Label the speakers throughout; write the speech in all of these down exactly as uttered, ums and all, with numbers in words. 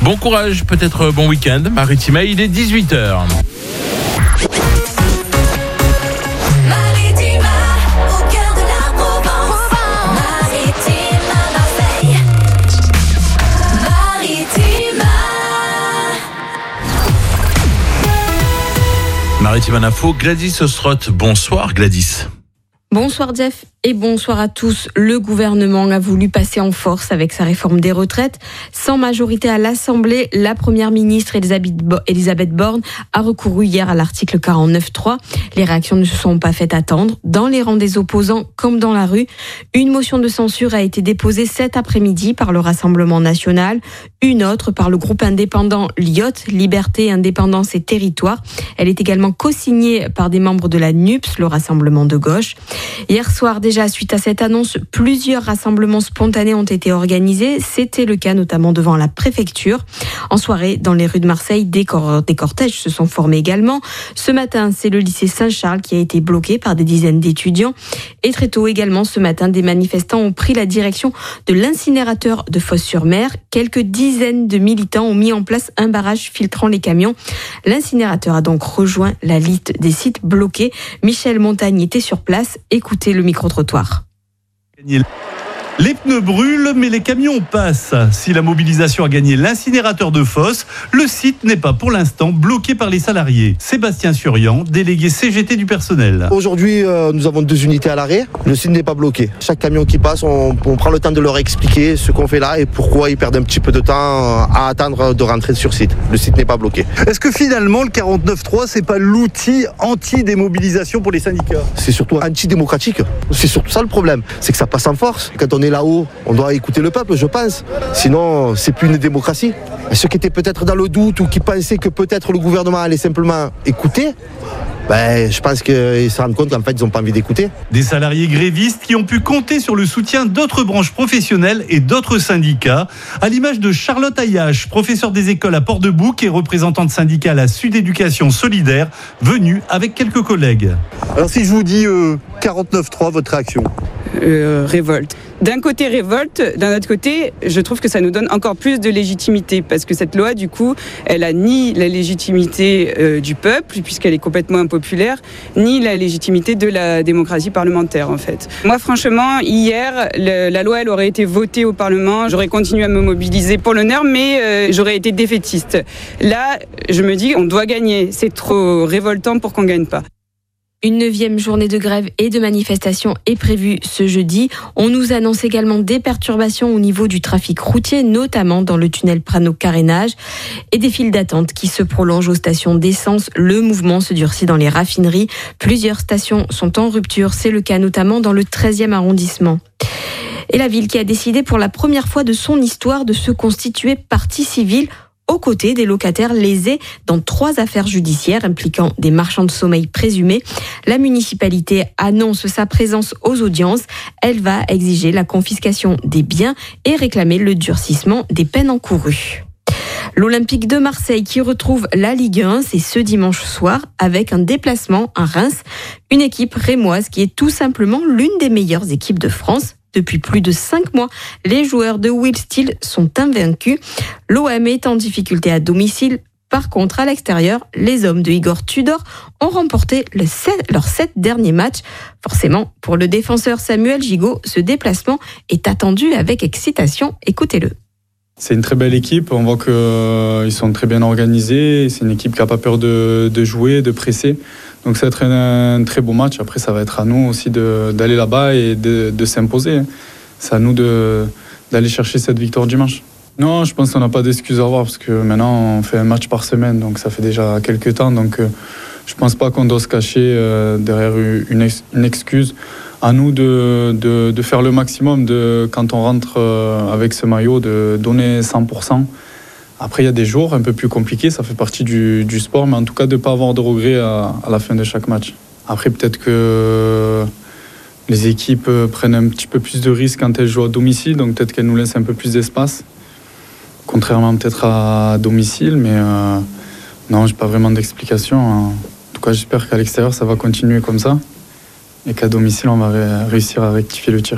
Speaker 1: Bon courage, peut-être bon week-end. Maritima, il est dix-huit heures. Maritima Info, Gladys Ostroth. Bonsoir Gladys.
Speaker 2: Bonsoir Jeff et bonsoir à tous. Le gouvernement a voulu passer en force avec sa réforme des retraites. Sans majorité à l'Assemblée, la première ministre Elisabeth Borne a recouru hier à l'article quarante-neuf trois. Les réactions ne se sont pas fait attendre. Dans les rangs des opposants comme dans la rue, une motion de censure a été déposée cet après-midi par le Rassemblement national, une autre par le groupe indépendant L I O T, Liberté, Indépendance et Territoire. Elle est également co-signée par des membres de la N U P S, le Rassemblement de gauche. Hier soir, déjà, suite à cette annonce, plusieurs rassemblements spontanés ont été organisés. C'était le cas notamment devant la préfecture. En soirée, dans les rues de Marseille, des, cor- des cortèges se sont formés également. Ce matin, c'est le lycée Saint-Charles qui a été bloqué par des dizaines d'étudiants. Et très tôt également, ce matin, des manifestants ont pris la direction de l'incinérateur de Fos-sur-Mer. Quelques dizaines de militants ont mis en place un barrage filtrant les camions. L'incinérateur a donc rejoint la liste des sites bloqués. Michel Montagne était sur place. Écoutez le micro-trottoir.
Speaker 3: Les pneus brûlent, mais les camions passent. Si la mobilisation a gagné l'incinérateur de Fos, le site n'est pas pour l'instant bloqué par les salariés. Sébastien Surian, délégué C G T du personnel.
Speaker 4: Aujourd'hui, euh, nous avons deux unités à l'arrêt. Le site n'est pas bloqué. Chaque camion qui passe, on, on prend le temps de leur expliquer ce qu'on fait là et pourquoi ils perdent un petit peu de temps à attendre de rentrer sur site. Le site n'est pas bloqué.
Speaker 3: Est-ce que finalement, le quarante-neuf trois, c'est pas l'outil anti-démobilisation pour les syndicats ?
Speaker 4: C'est surtout antidémocratique. C'est surtout ça le problème. C'est que ça passe en force. Quand on est là-haut, on doit écouter le peuple, je pense. Sinon, c'est plus une démocratie. Et ceux qui étaient peut-être dans le doute ou qui pensaient que peut-être le gouvernement allait simplement écouter, ben, je pense qu'ils se rendent compte qu'en fait, ils n'ont pas envie d'écouter.
Speaker 3: Des salariés grévistes qui ont pu compter sur le soutien d'autres branches professionnelles et d'autres syndicats, à l'image de Charlotte Ayache, professeure des écoles à Port-de-Bouc et représentante syndicale à Sud Éducation Solidaire, venue avec quelques collègues.
Speaker 5: Alors si je vous dis euh, quarante-neuf trois, votre réaction ?
Speaker 6: Euh, révolte. D'un côté révolte, d'un autre côté, je trouve que ça nous donne encore plus de légitimité parce que cette loi, du coup, elle a ni la légitimité euh, du peuple puisqu'elle est complètement impopulaire, ni la légitimité de la démocratie parlementaire en fait. Moi, franchement, hier, le, la loi, elle aurait été votée au Parlement, j'aurais continué à me mobiliser pour l'honneur, mais euh, j'aurais été défaitiste. Là, je me dis, on doit gagner. C'est trop révoltant pour qu'on gagne pas.
Speaker 2: Une neuvième journée de grève et de manifestation est prévue ce jeudi. On nous annonce également des perturbations au niveau du trafic routier, notamment dans le tunnel Prano-Carénage, et des files d'attente qui se prolongent aux stations d'essence. Le mouvement se durcit dans les raffineries. Plusieurs stations sont en rupture. C'est le cas notamment dans le treizième arrondissement. Et la ville qui a décidé pour la première fois de son histoire de se constituer partie civile aux côtés des locataires lésés dans trois affaires judiciaires impliquant des marchands de sommeil présumés. La municipalité annonce sa présence aux audiences. Elle va exiger la confiscation des biens et réclamer le durcissement des peines encourues. L'Olympique de Marseille qui retrouve la Ligue un, c'est ce dimanche soir avec un déplacement à Reims. Une équipe rémoise qui est tout simplement l'une des meilleures équipes de France. Depuis plus de cinq mois, les joueurs de Will Steele sont invaincus. L'O M est en difficulté à domicile. Par contre, à l'extérieur, les hommes de Igor Tudor ont remporté le sept, leurs sept derniers matchs. Forcément, pour le défenseur Samuel Gigot, ce déplacement est attendu avec excitation. Écoutez-le.
Speaker 7: C'est une très belle équipe. On voit qu'ils euh, sont très bien organisés. C'est une équipe qui n'a pas peur de, de jouer, de presser. Donc ça va être un, un très beau match. Après, ça va être à nous aussi de, d'aller là-bas et de, de s'imposer. C'est à nous de, d'aller chercher cette victoire dimanche. Non, je pense qu'on n'a pas d'excuses à avoir parce que maintenant, on fait un match par semaine. Donc ça fait déjà quelques temps. Donc euh, je ne pense pas qu'on doit se cacher euh, derrière une, ex, une excuse. À nous de, de, de faire le maximum de, quand on rentre euh, avec ce maillot, de donner cent pour cent. Après, il y a des jours un peu plus compliqués, ça fait partie du, du sport, mais en tout cas, de ne pas avoir de regrets à, à la fin de chaque match. Après, peut-être que les équipes prennent un petit peu plus de risques quand elles jouent à domicile, donc peut-être qu'elles nous laissent un peu plus d'espace, contrairement peut-être à domicile, mais euh, non, je n'ai pas vraiment d'explication. En tout cas, j'espère qu'à l'extérieur, ça va continuer comme ça et qu'à domicile, on va ré- réussir à rectifier le tir.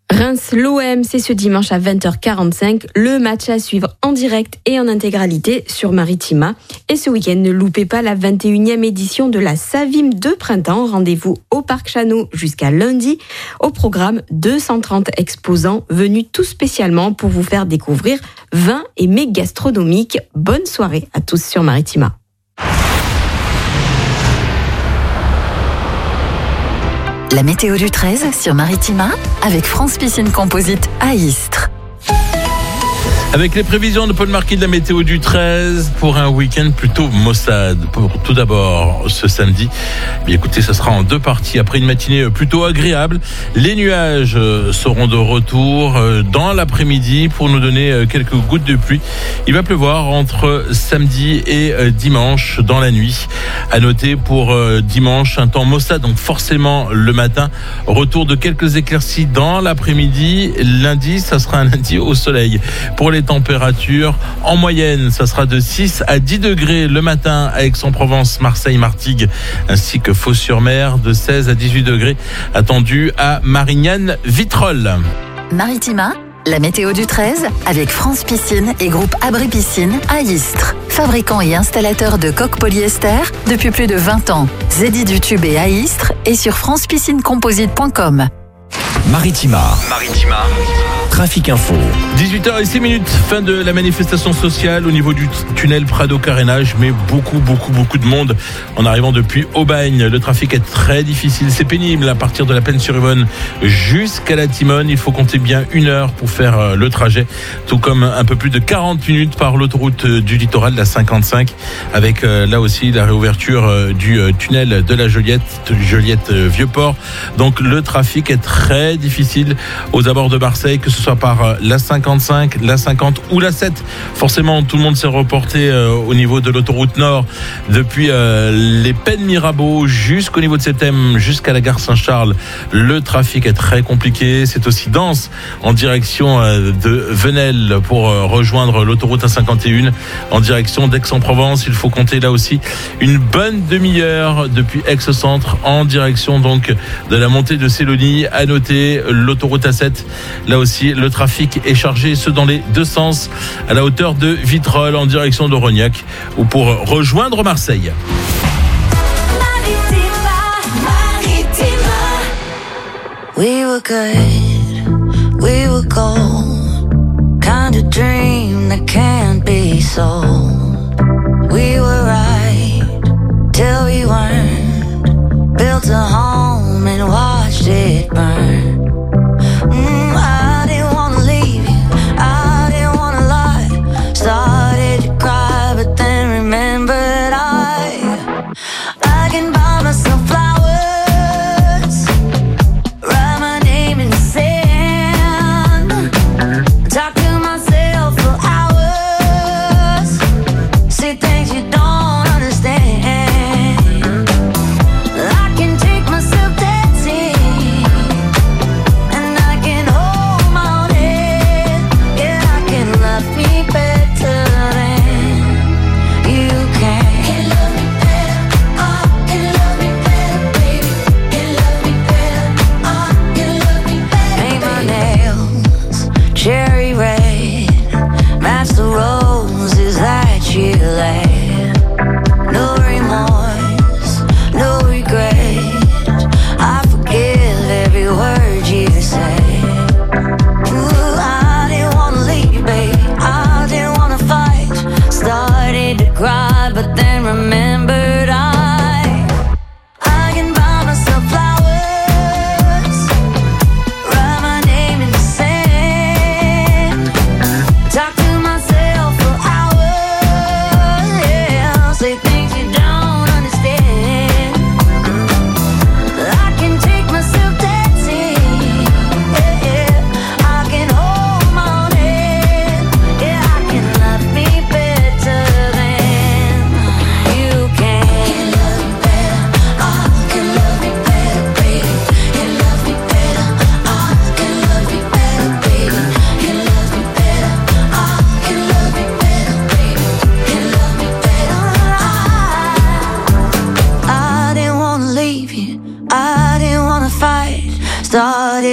Speaker 2: Reims-l'O M, c'est ce dimanche à vingt heures quarante-cinq. Le match à suivre en direct et en intégralité sur Maritima. Et ce week-end, ne loupez pas la vingt et unième édition de la Savim de printemps. Rendez-vous au Parc Chano jusqu'à lundi. Au programme, deux cent trente exposants venus tout spécialement pour vous faire découvrir vins et mets gastronomiques. Bonne soirée à tous sur Maritima.
Speaker 8: La météo du treize sur Maritima avec France Piscine Composite à Istres.
Speaker 1: Avec les prévisions de Paul Marquis de la météo du treize pour un week-end plutôt maussade. Pour tout d'abord ce samedi, bien écoutez, ça sera en deux parties. Après une matinée plutôt agréable, les nuages seront de retour dans l'après-midi pour nous donner quelques gouttes de pluie. Il va pleuvoir entre samedi et dimanche dans la nuit. À noter pour dimanche un temps maussade, donc forcément le matin. Retour de quelques éclaircies dans l'après-midi. Lundi, ça sera un lundi au soleil. Pour les températures, en moyenne, ça sera de six à dix degrés le matin à Aix-en-Provence, Marseille, Martigues, ainsi que Fos-sur-Mer, de seize à dix-huit degrés attendus à Marignane, Vitrolles.
Speaker 8: Maritima, la météo du treize avec France Piscine et groupe Abri Piscine à Istres. Fabricant et installateur de coques polyester depuis plus de vingt ans. Zeddy du Tubé à Istres et sur france piscine composite point com.
Speaker 9: Maritima. Maritima. Trafic Info.
Speaker 1: dix-huit heures six minutes, fin de la manifestation sociale au niveau du tunnel Prado-Carénage, mais beaucoup, beaucoup, beaucoup de monde en arrivant depuis Aubagne. Le trafic est très difficile, c'est pénible à partir de la Plaine-sur-Yvonne jusqu'à la Timone. Il faut compter bien une heure pour faire le trajet, tout comme un peu plus de quarante minutes par l'autoroute du littoral, la cinquante-cinq, avec là aussi la réouverture du tunnel de la Joliette, Joliette Vieux-Port. Donc le trafic est très difficile aux abords de Marseille, que ce soit par la cinquante-cinq, la cinquante ou la sept. Forcément, tout le monde s'est reporté euh, au niveau de l'autoroute Nord depuis euh, les Pennes Mirabeau jusqu'au niveau de Septem, jusqu'à la gare Saint-Charles. Le trafic est très compliqué. C'est aussi dense en direction euh, de Venelle pour euh, rejoindre l'autoroute A cinquante et un en direction d'Aix-en-Provence. Il faut compter là aussi une bonne demi-heure depuis Aix-Centre en direction donc de la montée de Sélonie. À noter l'autoroute A sept. Là aussi, le trafic est chargé, ce dans les deux sens, à la hauteur de Vitrolles en direction de Rognac ou pour rejoindre Marseille.
Speaker 10: We were good, we were gold, kind of dream that can't be sold. We were right till we weren't, built a home and watched it burn. Mm, I didn't wanna leave you, I didn't wanna lie. Started to cry, but then remembered I I can buy myself flowers, write my name in the sand, talk to myself for hours.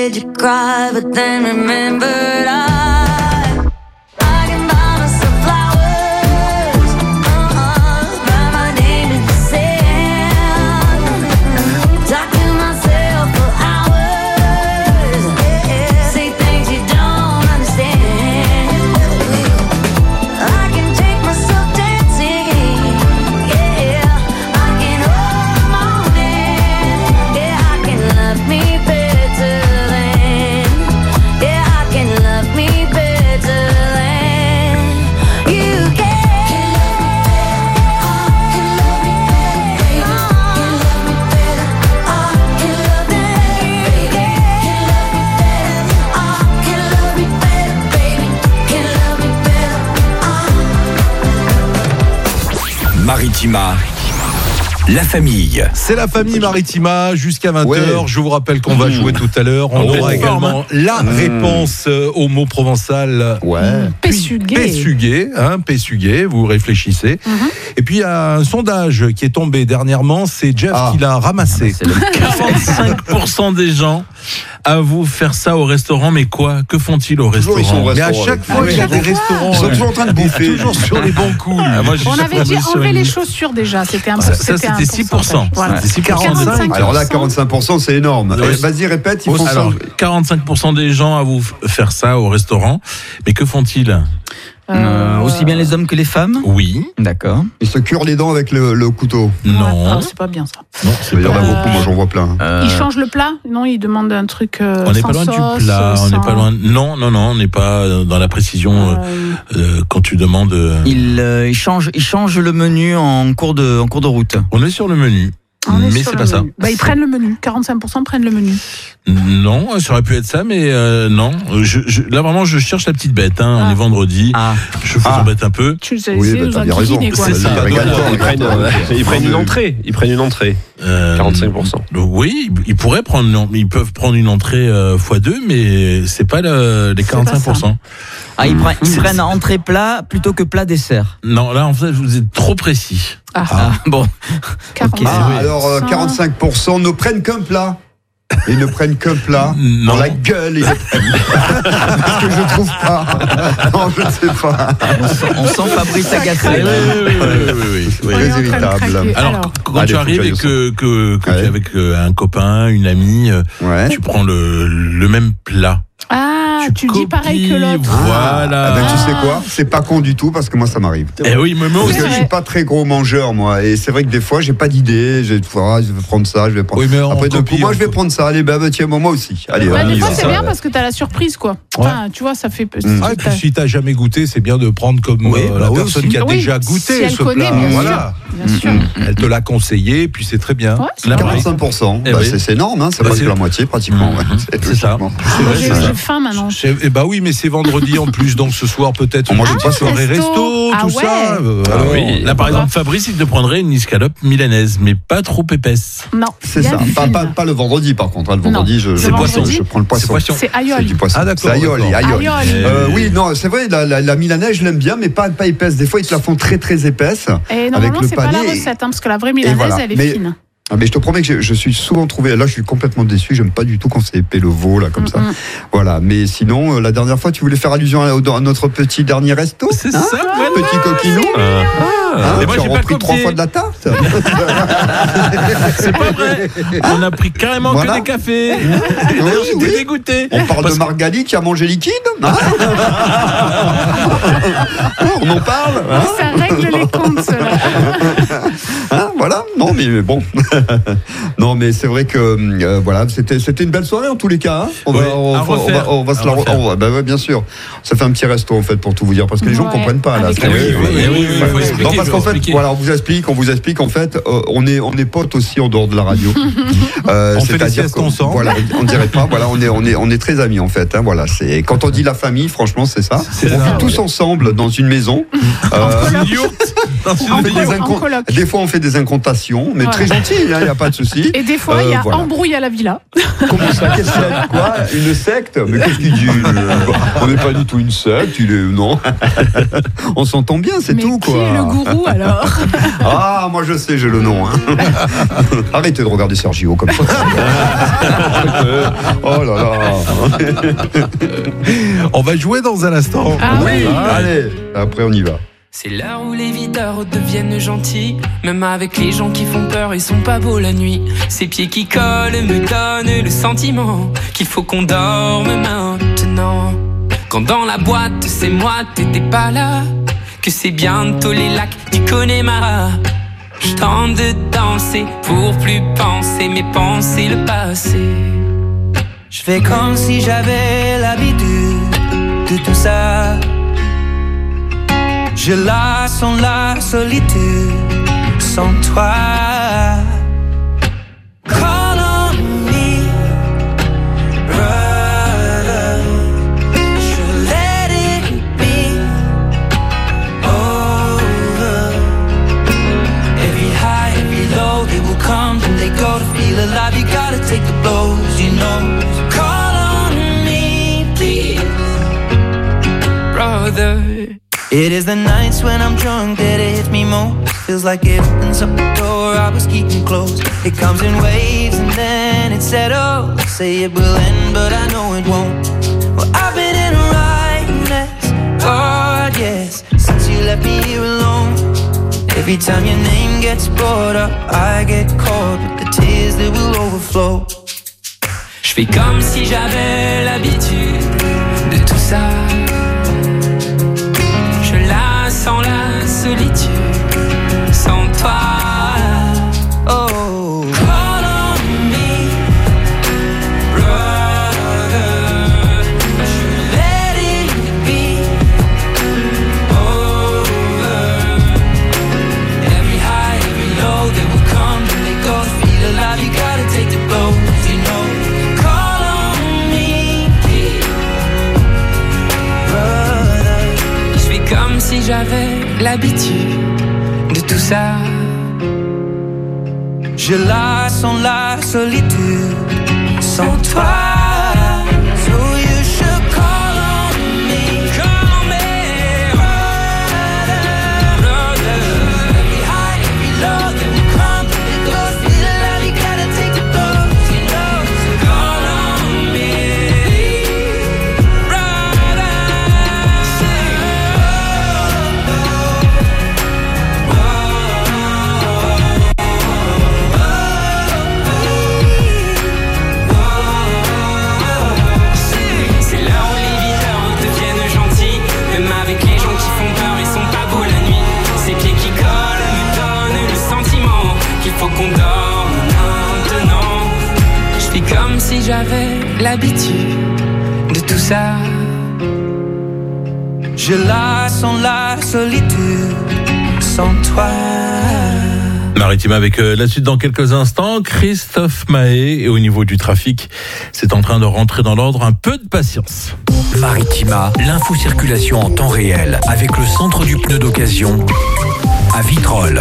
Speaker 10: did you cry, but then remembered I, I can buy myself flowers, uh-uh, write my name in the sand, talk to myself for hours, yeah, say things you don't understand. I can take myself dancing, yeah, I can hold the morning, yeah, I can love me better than, yeah, I can love me better than you can. Can love me better, can love me better, can love me better, can love me better, baby, can love me better.
Speaker 9: Maritima, la famille.
Speaker 11: C'est la famille Maritima jusqu'à vingt heures.
Speaker 5: Ouais.
Speaker 11: Je vous rappelle qu'on va jouer tout à l'heure. On
Speaker 1: Oh,
Speaker 11: aura également la réponse euh, au mot provençal.
Speaker 5: Ouais.
Speaker 12: Pessuguet.
Speaker 11: Pessuguet, hein, Pessuguet, vous réfléchissez. Et puis il y a un sondage qui est tombé dernièrement, c'est Jeff
Speaker 5: Ah.
Speaker 11: qui l'a ramassé.
Speaker 1: quarante-cinq pour cent des gens avouent faire ça au restaurant, mais quoi? Que font-ils au
Speaker 5: Toujours, ils sont au
Speaker 1: restaurant?
Speaker 11: Mais à
Speaker 5: restaurant,
Speaker 11: chaque
Speaker 5: avec-
Speaker 11: fois, il y a
Speaker 12: chaque
Speaker 11: des
Speaker 12: fois.
Speaker 11: restaurants.
Speaker 5: Ils sont toujours en train de bouffer.
Speaker 11: Toujours sur les bons coups.
Speaker 1: Ah, moi, je
Speaker 12: On
Speaker 1: suis
Speaker 12: avait dit
Speaker 1: tombé sur
Speaker 12: enlever
Speaker 1: une-
Speaker 12: les chaussures déjà. C'était un
Speaker 1: Ça,
Speaker 12: c'était un
Speaker 1: c'était six pour cent.
Speaker 12: pourcentage. Voilà.
Speaker 1: C'était six pour cent.
Speaker 12: quarante-cinq.
Speaker 5: Alors là, quarante-cinq pour cent, c'est énorme.
Speaker 1: Ouais.
Speaker 5: Eh, Vas-y, répète, ils font ça.
Speaker 1: Alors, quarante-cinq pour cent des gens avouent f- faire ça au restaurant. Mais que font-ils?
Speaker 12: Euh,
Speaker 13: aussi bien les hommes que les femmes.
Speaker 1: Oui,
Speaker 13: D'accord.
Speaker 5: Ils se curent les dents avec le, le couteau.
Speaker 1: non,
Speaker 12: ah, c'est pas bien ça.
Speaker 1: non,
Speaker 5: Il
Speaker 1: c'est
Speaker 5: y en
Speaker 1: pas.
Speaker 5: a beaucoup, moi j'en vois plein.
Speaker 13: Euh,
Speaker 12: Ils changent le plat? Non, ils demandent un truc euh,
Speaker 1: On n'est
Speaker 12: sans
Speaker 1: pas loin
Speaker 12: sauce,
Speaker 1: du plat, on
Speaker 12: sans-
Speaker 1: n'est pas loin. Non, non, non, on n'est pas dans la précision euh,
Speaker 12: Euh,
Speaker 1: euh, quand tu demandes. euh,
Speaker 13: ils, euh, ils changent, ils changent le menu en cours de, en cours de route.
Speaker 1: On est sur le menu,
Speaker 12: on est
Speaker 1: mais
Speaker 12: sur
Speaker 1: c'est
Speaker 12: le
Speaker 1: pas ça.
Speaker 12: menu. Bah, ils prennent le menu. quarante-cinq pour cent prennent le menu.
Speaker 1: Non, ça aurait pu être ça, mais euh, non. Je, je- là vraiment, je cherche la petite bête. Hein. On
Speaker 12: Ah.
Speaker 1: est vendredi.
Speaker 13: Ah,
Speaker 1: Je vous
Speaker 5: Ah.
Speaker 1: embête un peu.
Speaker 12: Tu sais,
Speaker 5: Oui,
Speaker 12: c'est
Speaker 5: bah,
Speaker 12: aux
Speaker 5: t'as bien raison.
Speaker 12: inquiétinés, quoi.
Speaker 1: C'est ça.
Speaker 5: Régale-toi,
Speaker 14: Ils prennent,
Speaker 5: régale-toi.
Speaker 14: euh, ils prennent une entrée. Ils prennent une entrée.
Speaker 1: Euh,
Speaker 14: quarante-cinq pour cent.
Speaker 1: Oui, ils pourraient prendre, une- ils peuvent prendre une entrée euh, fois deux, mais c'est pas le, les
Speaker 12: C'est pas
Speaker 1: quarante-cinq pour cent.
Speaker 13: ah ils, prennent, ils prennent entrée plat plutôt que plat dessert.
Speaker 1: Non, là en fait, vous êtes trop précis.
Speaker 12: Ah,
Speaker 13: Ah, bon.
Speaker 12: quarante-cinq.
Speaker 5: Ah, alors euh, quarante-cinq pour cent ne prennent qu'un plat. Ils ne prennent qu'un plat.
Speaker 1: Non.
Speaker 5: Dans la gueule, ils le prennent. Parce que je trouve pas. Non, je ne sais pas.
Speaker 13: On sent, on sent Fabrice
Speaker 12: Ça
Speaker 13: agacé.
Speaker 12: craque.
Speaker 1: Oui, oui, oui, oui, oui, oui.
Speaker 12: On est
Speaker 5: Très
Speaker 12: en train de
Speaker 5: irritable.
Speaker 12: craquer.
Speaker 1: Alors,
Speaker 12: Alors,
Speaker 1: quand
Speaker 5: Allez,
Speaker 1: tu
Speaker 5: faut
Speaker 1: arrives
Speaker 5: que
Speaker 1: et
Speaker 5: j'aille
Speaker 1: que, que, que tu
Speaker 5: Ouais.
Speaker 1: es avec euh, un copain, une amie, euh,
Speaker 5: Ouais.
Speaker 1: tu prends le, le même plat.
Speaker 12: ah, tu, dis pareil que
Speaker 1: copies,
Speaker 12: l'autre.
Speaker 1: Voilà.
Speaker 5: Ah ben, tu sais quoi? C'est pas con du tout parce que moi ça m'arrive.
Speaker 1: Eh oui, mais moi
Speaker 5: Parce
Speaker 1: aussi.
Speaker 5: que je suis pas très gros mangeur moi et c'est vrai que des fois j'ai pas d'idée, j'ai ah, je vais prendre ça, je vais prendre.
Speaker 11: Oui, mais on
Speaker 5: Après d'un coup
Speaker 11: copie,
Speaker 5: moi
Speaker 11: on
Speaker 5: je vais
Speaker 11: copie.
Speaker 5: prendre ça, allez ben, ben, tiens moi aussi. Allez,
Speaker 12: Ouais,
Speaker 5: on
Speaker 12: des
Speaker 5: y
Speaker 12: fois,
Speaker 5: va.
Speaker 12: c'est bien parce que t'as la surprise, quoi. Enfin, tu vois, ça fait.
Speaker 5: Mm.
Speaker 11: Ah, et puis si t'as jamais goûté, c'est bien de prendre comme
Speaker 13: Oui,
Speaker 11: euh,
Speaker 13: bah
Speaker 11: la
Speaker 13: oui,
Speaker 11: personne
Speaker 13: aussi.
Speaker 11: qui a
Speaker 12: Oui,
Speaker 11: déjà
Speaker 12: si
Speaker 11: goûté
Speaker 12: elle
Speaker 11: ce
Speaker 12: connaît,
Speaker 11: plat.
Speaker 12: bien sûr.
Speaker 11: Voilà.
Speaker 12: Bien sûr.
Speaker 11: Elle te l'a conseillé, puis c'est très bien.
Speaker 12: Ouais, c'est
Speaker 1: La
Speaker 12: vrai.
Speaker 5: quarante-cinq pour cent,
Speaker 1: Eh
Speaker 5: bah,
Speaker 1: oui.
Speaker 5: c'est c'est énorme, hein, c'est
Speaker 1: Bah,
Speaker 5: presque
Speaker 1: c'est-
Speaker 5: la moitié pratiquement.
Speaker 1: Mhm.
Speaker 5: Ouais.
Speaker 1: C'est ça.
Speaker 5: logiquement.
Speaker 1: C'est
Speaker 12: Moi,
Speaker 1: vrai,
Speaker 12: j'ai
Speaker 1: c'est ça.
Speaker 12: j'ai faim maintenant.
Speaker 11: C'est- Eh bah oui, mais c'est vendredi en plus, donc ce soir peut-être
Speaker 5: On mange
Speaker 11: une
Speaker 5: pas
Speaker 11: petite soirée
Speaker 12: resto.
Speaker 11: resto,
Speaker 12: Ah
Speaker 11: tout
Speaker 12: ouais.
Speaker 11: ça. Euh,
Speaker 14: Ah
Speaker 11: alors,
Speaker 14: oui.
Speaker 1: Là, par exemple, Fabrice, il te prendrait une escalope milanaise, mais pas trop épaisse.
Speaker 12: Non.
Speaker 5: C'est
Speaker 12: il y a
Speaker 5: ça.
Speaker 12: le
Speaker 5: Pas,
Speaker 12: film.
Speaker 5: pas, pas le vendredi par contre. hein. Le
Speaker 12: Non.
Speaker 5: vendredi, je,
Speaker 12: Le
Speaker 5: je,
Speaker 12: vendredi,
Speaker 5: je prends le
Speaker 1: C'est
Speaker 5: poisson.
Speaker 1: poisson.
Speaker 12: C'est
Speaker 5: C'est
Speaker 12: aïeul.
Speaker 5: du poisson.
Speaker 11: Ah, d'accord,
Speaker 5: C'est aïeul,
Speaker 11: d'accord.
Speaker 5: aïeul.
Speaker 12: Aïeul.
Speaker 5: Euh, oui, non, c'est vrai, la, la, la milanaise, je l'aime bien, mais pas, pas épaisse. Des fois, ils te la font très très épaisse.
Speaker 12: Et
Speaker 5: avec
Speaker 12: normalement,
Speaker 5: le
Speaker 12: c'est pas la
Speaker 5: panier.
Speaker 12: recette, hein, parce que la vraie milanaise,
Speaker 5: voilà.
Speaker 12: elle est
Speaker 5: Mais-
Speaker 12: fine.
Speaker 5: Ah, mais je te promets que je, je suis souvent trouvé. Là, je suis complètement déçu. J'aime pas du tout quand c'est épais le veau là comme ça.
Speaker 12: Mm, mm.
Speaker 5: Voilà. Mais sinon, euh, la dernière fois, tu voulais faire allusion à, à notre petit dernier resto.
Speaker 1: C'est
Speaker 5: Hein
Speaker 1: ça, voilà.
Speaker 5: Petit coquinou. Hein,
Speaker 1: Et moi,
Speaker 5: tu
Speaker 1: j'ai
Speaker 5: as
Speaker 1: pas
Speaker 5: repris trois
Speaker 1: copié.
Speaker 5: fois de la tarte.
Speaker 1: C'est pas vrai. On a pris carrément
Speaker 5: Voilà.
Speaker 1: que des cafés. Et d'ailleurs,
Speaker 5: Oui,
Speaker 1: j'étais
Speaker 5: oui.
Speaker 1: dégoûté.
Speaker 5: On parle
Speaker 1: Parce
Speaker 5: de
Speaker 1: que-
Speaker 5: Margali qui a mangé liquide. Hein On en parle. Hein
Speaker 12: Ça règle les comptes, cela.
Speaker 5: Hein, voilà. Non, mais bon. Non, mais c'est vrai que euh, voilà, c'était c'était une belle soirée en tous les cas. Hein. On,
Speaker 1: Ouais,
Speaker 5: va, on,
Speaker 1: à
Speaker 5: va, on
Speaker 1: refaire.
Speaker 5: va on va se
Speaker 1: À
Speaker 5: la
Speaker 1: refaire.
Speaker 5: on va- bah ouais, bien sûr. Ça fait un petit resto en fait pour tout vous dire parce que les gens
Speaker 12: Ouais,
Speaker 5: comprennent pas là.
Speaker 12: avec
Speaker 5: C'est-
Speaker 12: la-
Speaker 1: Oui, oui, oui, oui, oui, il faut expliquer,
Speaker 5: Non, parce
Speaker 1: il
Speaker 5: qu'en
Speaker 1: faut
Speaker 5: fait,
Speaker 1: expliquer.
Speaker 5: voilà, on vous explique, on vous explique en fait, euh, on est on est potes aussi en dehors de la radio. Euh,
Speaker 11: On fait les
Speaker 5: c'est-à-dire
Speaker 11: siestes
Speaker 5: qu'on-
Speaker 11: ensemble.
Speaker 5: Voilà, on dirait pas. Voilà, on est on est on est très amis en fait. Hein, voilà, c'est quand on dit la famille, franchement, c'est ça.
Speaker 11: C'est
Speaker 5: On
Speaker 11: ça,
Speaker 5: vit tous
Speaker 11: ouais.
Speaker 5: ensemble dans une maison. Euh,
Speaker 1: Une yourte.
Speaker 5: on fait des, incon- des fois, on fait des incantations, mais voilà. Très gentil, il n'y a pas de souci.
Speaker 12: Et des fois, il euh, y a voilà. embrouille à la villa.
Speaker 5: Comment ça? Qu'est-ce qu'il a dit? Quoi? Une secte? Mais qu'est-ce qu'il dit? On n'est pas du tout une secte, il est. Non. On s'entend bien, c'est
Speaker 12: mais
Speaker 5: tout,
Speaker 12: qui
Speaker 5: quoi.
Speaker 12: Qui est le gourou, alors?
Speaker 5: Ah, moi, je sais, j'ai le nom. Hein. Arrêtez de regarder Sergio comme ça. Oh là là.
Speaker 11: On va jouer dans un instant.
Speaker 12: Ah oui.
Speaker 5: Ah, allez, après, on y va.
Speaker 15: C'est l'heure où les videurs deviennent gentils. Même avec les gens qui font peur, ils sont pas beaux la nuit. Ces pieds qui collent me donnent le sentiment qu'il faut qu'on dorme maintenant. Quand dans la boîte, c'est moi, t'étais pas là. Que c'est bientôt les lacs du Connemara. Je tente de danser pour plus penser, mais penser le passé.
Speaker 16: Je fais comme si j'avais l'habitude de tout ça. Je la sens la solitude sans toi. Call on me, brother. Je let it be over. Every high, every low, they will come and they go. To feel alive, you gotta take the blows, you know. Call on me, please,
Speaker 15: brother.
Speaker 16: It is the nights when I'm drunk that it hits me most. Feels like it opens up the door I was keeping closed. It comes in waves and then it settles. Say it will end, but I know it won't. Well, I've been in a right mess, God, yes, since you left me here alone. Every time your name gets brought up, I get caught with the tears that will overflow.
Speaker 15: Je fais comme si j'avais l'habitude de tout ça. Sans la solitude, sans toi.
Speaker 16: Oh,
Speaker 15: call on me, brother. Je let it be over. Every high, every low, they will come and they go. To feel alive, you gotta take the blows, you know. Call on me, brother. Je fais comme si j'avais l'habitude de tout ça.
Speaker 16: Je la sens la solitude sans toi. So you should call on me,
Speaker 15: call on me,
Speaker 16: brother,
Speaker 15: brother.
Speaker 16: Every high, every low, that will come, it goes. Feel alive, you gotta take the blows, you know. So
Speaker 15: call on me, brother. Qu'on dorme maintenant. Je fais comme si j'avais l'habitude de tout ça.
Speaker 16: Je la sens la solitude sans toi.
Speaker 1: Maritima avec euh, la suite dans quelques instants. Christophe Mahé, et au niveau du trafic, c'est en train de rentrer dans l'ordre. Un peu de patience.
Speaker 9: Maritima, l'info-circulation en temps réel avec le centre du pneu d'occasion à Vitrolles.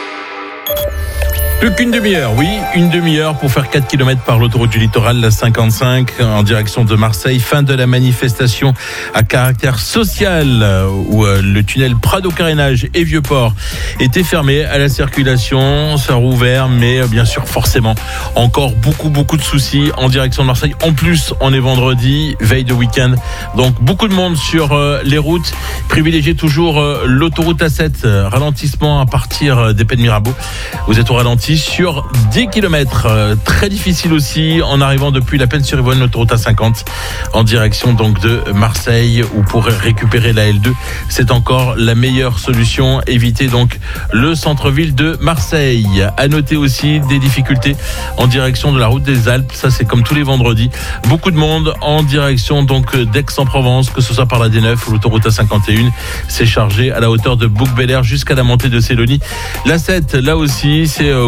Speaker 1: Plus qu'une demi-heure, oui, une demi-heure pour faire quatre kilomètres par l'autoroute du littoral, la cinquante-cinq, en direction de Marseille. Fin de la manifestation à caractère social, où le tunnel Prado-Carénage et Vieux-Port était fermé à la circulation. Ça a rouvert, mais bien sûr, forcément, encore beaucoup, beaucoup de soucis en direction de Marseille. En plus, on est vendredi, veille de week-end, donc beaucoup de monde sur les routes. Privilégiez toujours l'autoroute A sept, ralentissement à partir des Pays de Mirabeau. Vous êtes au ralenti sur dix kilomètres. Euh, très difficile aussi en arrivant depuis la Plaine-sur-Yvonne, l'autoroute A cinquante, en direction donc de Marseille, où pour récupérer la L deux, c'est encore la meilleure solution. Évitez donc le centre-ville de Marseille. À noter aussi des difficultés en direction de la route des Alpes. Ça, c'est comme tous les vendredis. Beaucoup de monde en direction donc d'Aix-en-Provence, que ce soit par la D neuf ou l'autoroute A cinquante et un. C'est chargé à la hauteur de Bouc-Bel-Air jusqu'à la montée de Célonie. La sept, là aussi, c'est euh,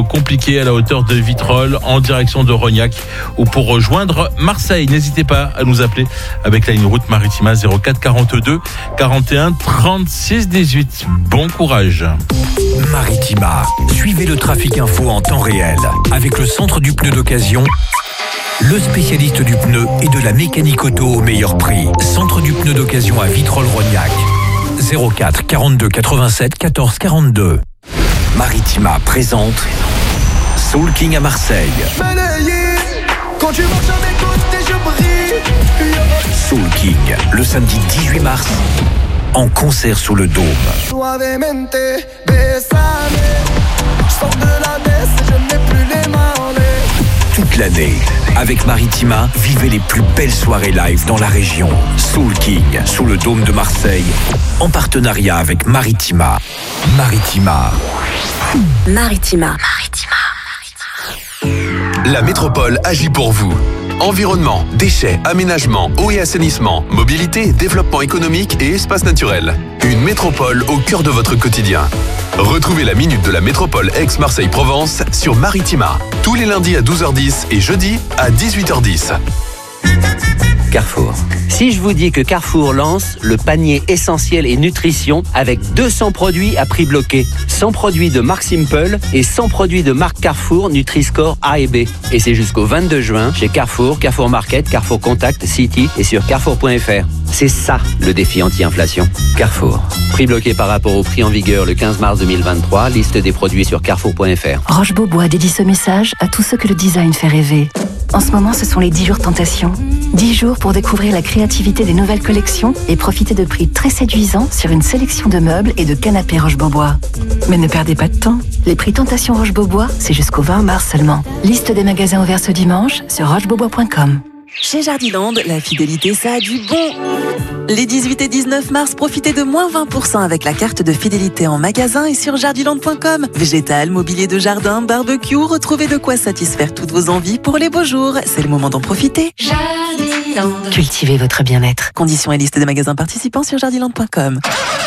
Speaker 1: compliqué à la hauteur de Vitrolles en direction de Rognac ou pour rejoindre Marseille. N'hésitez pas à nous appeler avec la ligne route Maritima zéro quatre quarante-deux quarante et un trente-six dix-huit. Bon courage.
Speaker 9: Maritima, suivez le trafic info en temps réel avec le centre du pneu d'occasion, le spécialiste du pneu et de la mécanique auto au meilleur prix. Centre du pneu d'occasion à Vitrolles-Rognac. zéro quatre quarante-deux quatre-vingt-sept quatorze quarante-deux. Maritima présente Soul King à Marseille.
Speaker 16: Quand tu marches à mes côtés, je brille.
Speaker 9: Soul King, le samedi dix-huit mars, en concert sous le Dôme.
Speaker 16: Suavemente, besame. Je sors de la baisse et je n'ai plus les mains en l'air.
Speaker 9: Toute l'année, avec Maritima, vivez les plus belles soirées live dans la région. Soul King, sous le Dôme de Marseille, en partenariat avec Maritima. Maritima.
Speaker 17: Maritima.
Speaker 18: La métropole agit pour vous. Environnement, déchets, aménagement, eau et assainissement, mobilité, développement économique et espace naturel. Une métropole au cœur de votre quotidien. Retrouvez la minute de la métropole Aix-Marseille-Provence sur Maritima. Tous les lundis à douze heures dix et jeudi à dix-huit heures dix.
Speaker 19: Carrefour. Si je vous dis que Carrefour lance le panier essentiel et nutrition avec deux cents produits à prix bloqué, cent produits de marque Simple et cent produits de marque Carrefour Nutri-Score A et B. Et c'est jusqu'au vingt-deux juin chez Carrefour, Carrefour Market, Carrefour Contact, City et sur carrefour point f r. C'est ça le défi anti-inflation. Carrefour. Prix bloqué par rapport au prix en vigueur le quinze mars deux mille vingt-trois. Liste des produits sur carrefour point f r.
Speaker 20: Roche-Beaubois dédie ce message à tous ceux que le design fait rêver. En ce moment, ce sont les dix jours tentation. dix jours pour découvrir la créativité des nouvelles collections et profiter de prix très séduisants sur une sélection de meubles et de canapés Roche-Beaubois. Mais ne perdez pas de temps. Les prix tentation Roche-Beaubois, c'est jusqu'au vingt mars seulement. Liste des magasins ouverts ce dimanche sur rochebeaubois point com.
Speaker 21: Chez Jardiland, la fidélité, ça a du bon. Les dix-huit et dix-neuf mars, profitez de moins vingt pour cent avec la carte de fidélité en magasin et sur jardiland point com. Végétal, mobilier de jardin, barbecue, retrouvez de quoi satisfaire toutes vos envies pour les beaux jours. C'est le moment d'en profiter.
Speaker 20: Jardiland. Cultivez votre bien-être.
Speaker 21: Conditions et liste des magasins participants sur jardiland point com.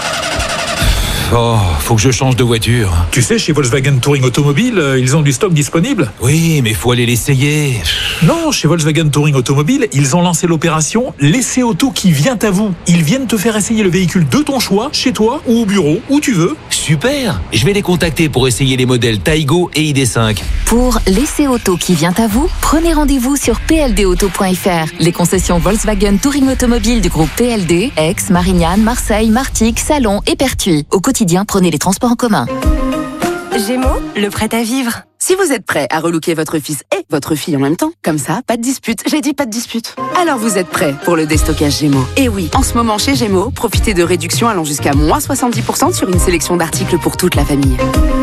Speaker 22: Oh, faut que je change de voiture.
Speaker 23: Tu sais, chez Volkswagen Touring Automobile, euh, ils ont du stock disponible.
Speaker 22: Oui, mais faut aller l'essayer.
Speaker 23: Non, chez Volkswagen Touring Automobile, ils ont lancé l'opération L'essai auto qui vient à vous. Ils viennent te faire essayer le véhicule de ton choix, chez toi ou au bureau, où tu veux.
Speaker 22: Super. Je vais les contacter pour essayer les modèles Taigo et I D cinq.
Speaker 17: Pour l'essai auto qui vient à vous, prenez rendez-vous sur p l d auto point f r. Les concessions Volkswagen Touring Automobile du groupe P L D, Aix, Marignane, Marseille, Martigues, Salon et Pertuis. Au quotidien, prenez les transports en commun.
Speaker 24: Gémeaux, le prêt à vivre. Si vous êtes prêt à relooker votre fils et votre fille en même temps, comme ça, pas de dispute. J'ai dit pas de dispute. Alors vous êtes prêt pour le déstockage Gémeaux. Et oui, en ce moment chez Gémeaux, profitez de réductions allant jusqu'à moins soixante-dix pour cent sur une sélection d'articles pour toute la famille.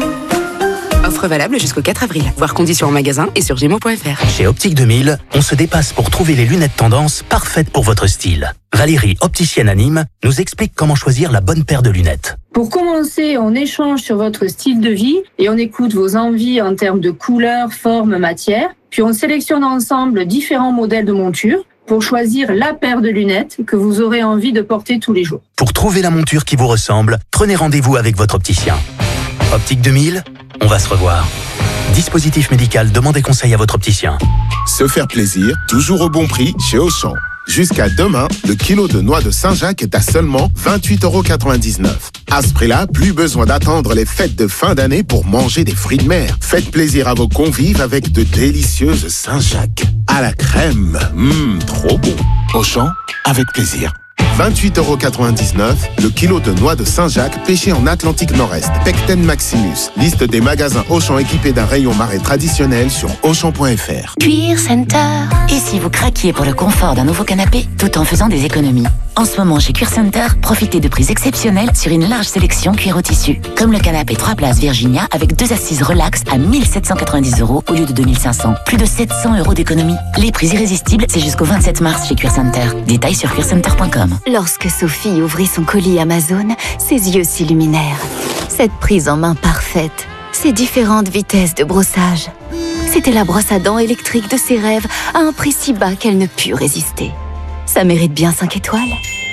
Speaker 24: Offre valable jusqu'au quatre avril. Voir conditions en magasin et sur gémeaux point f r.
Speaker 25: Chez Optique deux mille, on se dépasse pour trouver les lunettes tendance parfaites pour votre style. Valérie, opticienne à Nîmes, nous explique comment choisir la bonne paire de lunettes.
Speaker 26: Pour commencer, on échange sur votre style de vie et on écoute vos envies en termes de couleur, forme, matière. Puis on sélectionne ensemble différents modèles de monture pour choisir la paire de lunettes que vous aurez envie de porter tous les jours.
Speaker 25: Pour trouver la monture qui vous ressemble, prenez rendez-vous avec votre opticien. Optique deux mille, on va se revoir. Dispositif médical, demandez conseil à votre opticien.
Speaker 27: Se faire plaisir, toujours au bon prix chez Auchan. Jusqu'à demain, le kilo de noix de Saint-Jacques est à seulement vingt-huit euros quatre-vingt-dix-neuf. À ce prix-là, plus besoin d'attendre les fêtes de fin d'année pour manger des fruits de mer. Faites plaisir à vos convives avec de délicieuses Saint-Jacques. À la crème, hum, trop bon. Auchan, avec plaisir. vingt-huit euros quatre-vingt-dix-neuf, le kilo de noix de Saint-Jacques pêché en Atlantique Nord-Est. Pecten Maximus. Liste des magasins Auchan équipés d'un rayon marais traditionnel sur auchan point f r.
Speaker 17: Cuir Center. Et si vous craquiez pour le confort d'un nouveau canapé tout en faisant des économies? En ce moment, chez Cuir Center, profitez de prix exceptionnels sur une large sélection cuir au tissu. Comme le canapé trois places Virginia avec deux assises relax à mille sept cent quatre-vingt-dix euros au lieu de deux mille cinq cents. Plus de sept cents euros d'économie. Les prix irrésistibles, c'est jusqu'au vingt-sept mars chez Cuir Center. Détails sur cuir center point com. Lorsque Sophie ouvrit son colis Amazon, ses yeux s'illuminèrent. Cette prise en main parfaite, ces différentes vitesses de brossage. C'était la brosse à dents électrique de ses rêves à un prix si bas qu'elle ne put résister. Ça mérite bien cinq étoiles.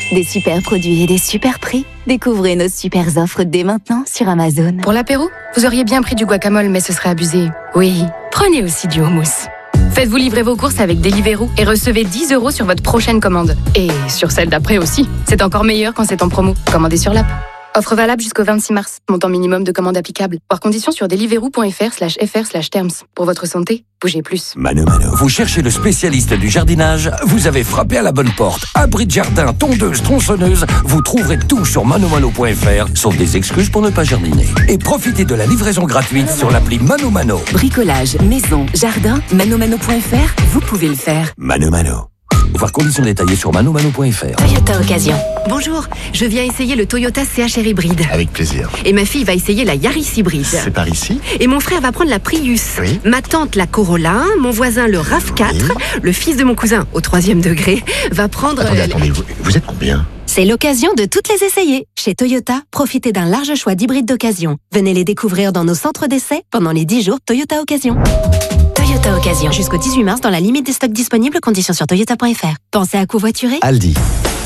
Speaker 20: Des super produits et des super prix. Découvrez nos super offres dès maintenant sur Amazon.
Speaker 2: Pour l'apéro, vous auriez bien pris du guacamole, mais ce serait abusé. Oui, prenez aussi du hummus. Faites-vous livrer vos courses avec Deliveroo et recevez dix euros sur votre prochaine commande. Et sur celle d'après aussi. C'est encore meilleur quand c'est en promo. Commandez sur l'app. Offre valable jusqu'au vingt-six mars. Montant minimum de commande applicable. Par condition sur deliveroo.fr slash fr slash terms. Pour votre santé, bougez plus.
Speaker 3: Mano Mano. Vous cherchez le spécialiste du jardinage? Vous avez frappé à la bonne porte. Abri de jardin, tondeuse, tronçonneuse. Vous trouverez tout sur manomano point fr, sauf des excuses pour ne pas jardiner. Et profitez de la livraison gratuite sur l'appli Mano Mano.
Speaker 4: Bricolage, maison, jardin, manomano point fr. Vous pouvez le faire.
Speaker 3: Mano Mano. Voir conditions détaillées sur manomano point fr.
Speaker 4: Toyota Occasion.
Speaker 6: Bonjour, je viens essayer le Toyota C H R hybride.
Speaker 7: Avec plaisir.
Speaker 6: Et ma fille va essayer la Yaris hybride.
Speaker 7: C'est par ici.
Speaker 6: Et mon frère va prendre la Prius.
Speaker 7: Oui.
Speaker 6: Ma tante la Corolla, mon voisin le RAV quatre, oui. Le fils de mon cousin, au troisième degré, va prendre...
Speaker 7: Attendez, attendez, vous, vous êtes combien?
Speaker 6: C'est l'occasion de toutes les essayer. Chez Toyota, profitez d'un large choix d'hybrides d'occasion. Venez les découvrir dans nos centres d'essai pendant les dix jours Toyota Occasion. Toyota Occasion. Jusqu'au dix-huit mars dans la limite des stocks disponibles. Conditions sur toyota point fr. Pensez à covoiturer.
Speaker 8: Aldi.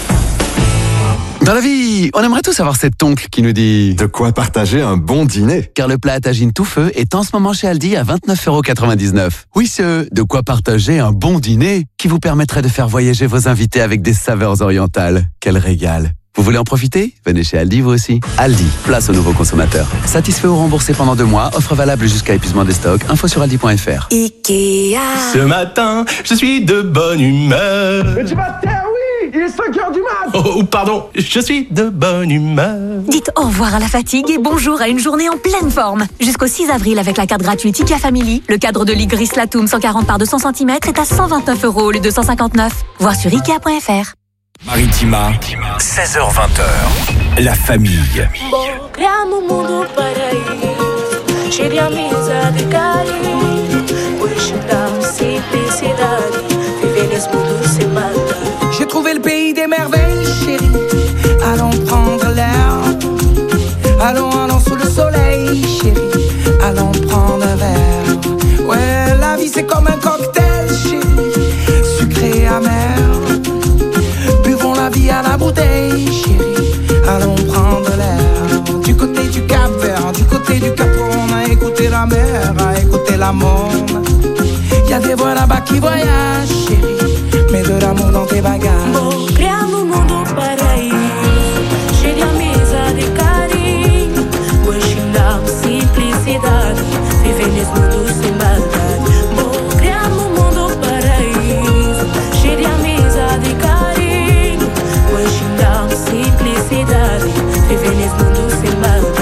Speaker 8: Dans la vie, on aimerait tous avoir cet oncle qui nous dit
Speaker 27: de quoi partager un bon dîner.
Speaker 8: Car le plat à tagine tout feu est en ce moment chez Aldi à vingt-neuf euros quatre-vingt-dix-neuf. Oui, ce de quoi partager un bon dîner qui vous permettrait de faire voyager vos invités avec des saveurs orientales. Quel régal! Vous voulez en profiter? Venez chez Aldi vous aussi. Aldi, place aux nouveaux consommateurs. Satisfait ou remboursé pendant deux mois, offre valable jusqu'à épuisement des stocks. Info sur aldi point fr.
Speaker 6: Ikea.
Speaker 10: Ce matin, je suis de bonne humeur.
Speaker 28: Mais tu vas te taire, oui. Il est cinq heures du mat.
Speaker 10: Oh, oh, pardon, je suis de bonne humeur.
Speaker 6: Dites au revoir à la fatigue et bonjour à une journée en pleine forme. Jusqu'au six avril avec la carte gratuite Ikea Family, le cadre de lit gris Latoum cent quarante par deux cents centimètres est à cent vingt-neuf euros au lieu de cent cinquante-neuf. Voir sur ikea point fr.
Speaker 9: Maritima, seize heures vingt. La famille.
Speaker 29: Criamo um mundo paraíso, cheio de amizade e carinho. Hoje dá simplicidade, viver nesse mundo sem maldade.
Speaker 30: J'ai trouvé le pays des merveilles, chérie. Allons prendre l'air. Allons, allons sous le soleil, chérie. Allons prendre un verre. Ouais, la vie c'est comme un cocktail, chérie. Sucré, amer. Buvons la vie à la bouteille, chérie. Allons prendre l'air. Du côté du Cap Vert, du côté du Cap, on a écouté la mer, a écouté la monde. Y'a des voix là-bas qui voyagent, chérie. Mets de l'amour dans tes bagages.
Speaker 29: Criamo um mundo paraíso, cheio de amizade e carinho. Hoje dá simplicidade, viver nesse mundo sem maldade. Criamo um mundo paraíso, cheio de amizade e carinho. Hoje dá simplicidade, viver nesse mundo sem maldade.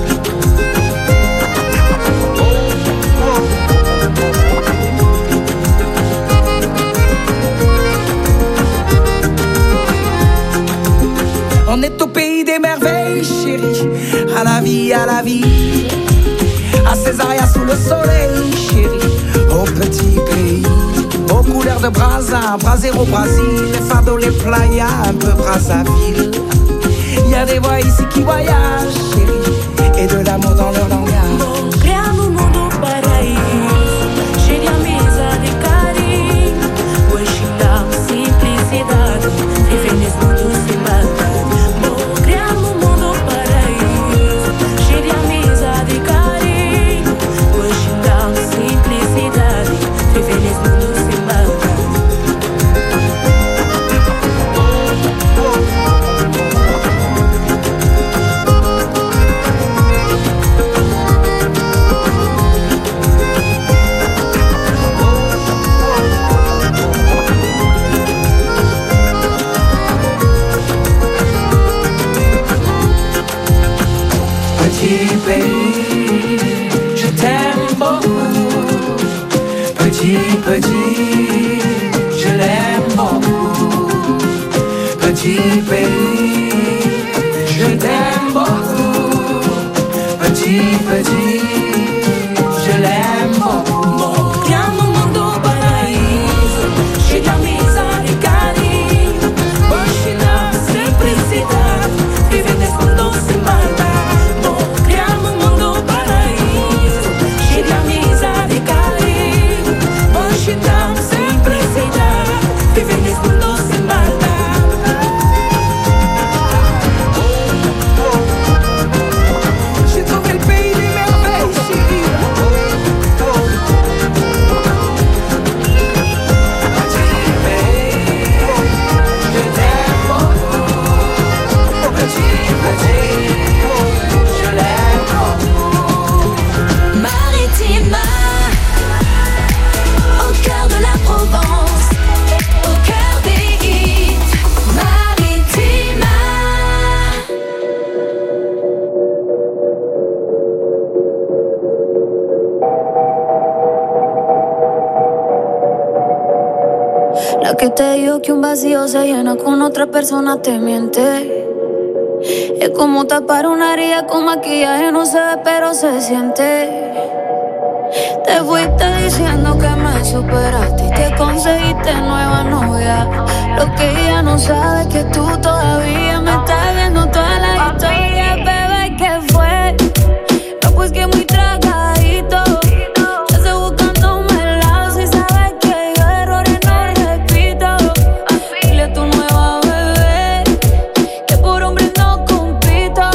Speaker 30: On est au pays des merveilles, chérie. À la vie, à la vie. À Césaria sous le soleil, chérie. Au petit pays, aux couleurs de Brazza, Brazzero, Brésil, les fardeaux, les playas, un peu Brazzaville. Y a des voix ici qui voyagent, chérie. Et de l'amour dans leur langage.
Speaker 29: Criamo um mundo paraíso, cheio de amizade e carinho. Hoje dá simplicidade, viver nesse mundo sem maldade. Criamo um mundo paraíso, cheio de amizade e carinho. Hoje dá simplicidade, viver nesse mundo sem maldade.
Speaker 30: Petit pays, je t'aime beaucoup. Petit, petit, je l'aime beaucoup. Petit pays, je t'aime beaucoup. Petit, petit, je l'aime beaucoup.
Speaker 29: Criamo um mundo paraíso, cheio de amizade e carinho. Hoje dá simplicidade, viver nesse mundo sem maldade. Criamo um mundo paraíso, cheio de amizade e carinho. Hoje dá simplicidade, viver nesse mundo sem maldade.
Speaker 1: La que te dijo que un vacío se llena con otra persona te miente. Es como tapar una herida con maquillaje, no se ve pero se siente. Te fuiste diciendo que me superaste y te conseguiste nueva novia. Lo que ella no sabe es que tú todavía me estás viendo toda la historia. Bebé, ¿qué fue? No, pues que muy tragadito. Ya estoy buscándome el lado. Si sabes que yo errores no repito. Dile a tu nueva bebé que por hombre no compito.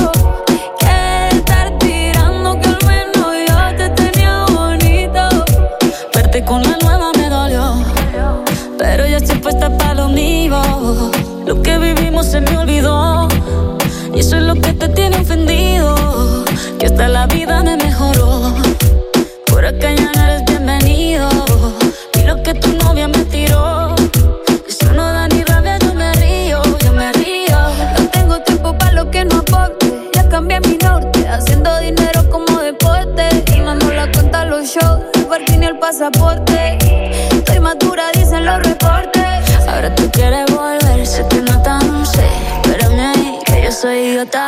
Speaker 1: Que estar tirando que al menos yo te tenía bonito. Verte con la nueva me dolió, pero ya estoy puesta para lo mío. Lo que vivimos se me olvidó y eso es lo que te tiene ofendido. Que hasta la vida me mejoró. Por acá ya no eres bienvenido. Y lo que tu novia me tiró, eso no da ni rabia, yo me río, yo me río. No tengo tiempo para lo que no aporte. Ya cambié mi norte, haciendo dinero como deporte. Y no nos la cuentan los shows, el parking y el pasaporte. Estoy madura, dicen los reportes. Ahora tú quieres volver, se te nota, no sé. Espérame ahí, que yo soy idiota.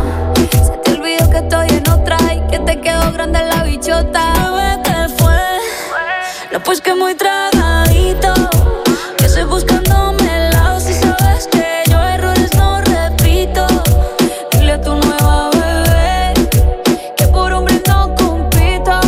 Speaker 1: Se te olvidó que estoy en otra y que te quedó grande la bichota. Bebé, ¿qué fue? No, pues que muy tragadito. Que estoy buscándome el lado. Si sabes que yo errores no repito. Dile a tu nueva bebé que por hombre no compito.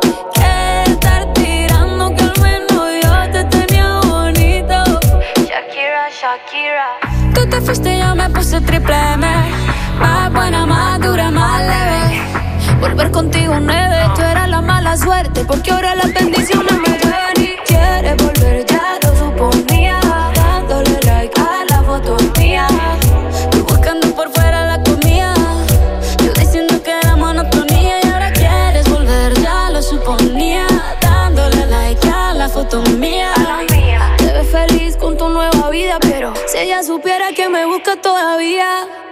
Speaker 1: Que estar tirando que al menos yo te tenía bonito. Shakira, Shakira. Tú te fuiste y yo me puse triple M. Más buena, más dura, más leve. Volver contigo nueve. Tú eras la mala suerte, porque ahora las bendiciones me ven. Y quieres volver, ya lo suponía. Dándole like a la foto mía. Tú buscando por fuera la comida. Yo diciendo que era monotonía. Y ahora quieres volver, ya lo suponía. Dándole like a la foto mía. Te ves feliz con tu nueva vida, pero si ella supiera que me busca todavía.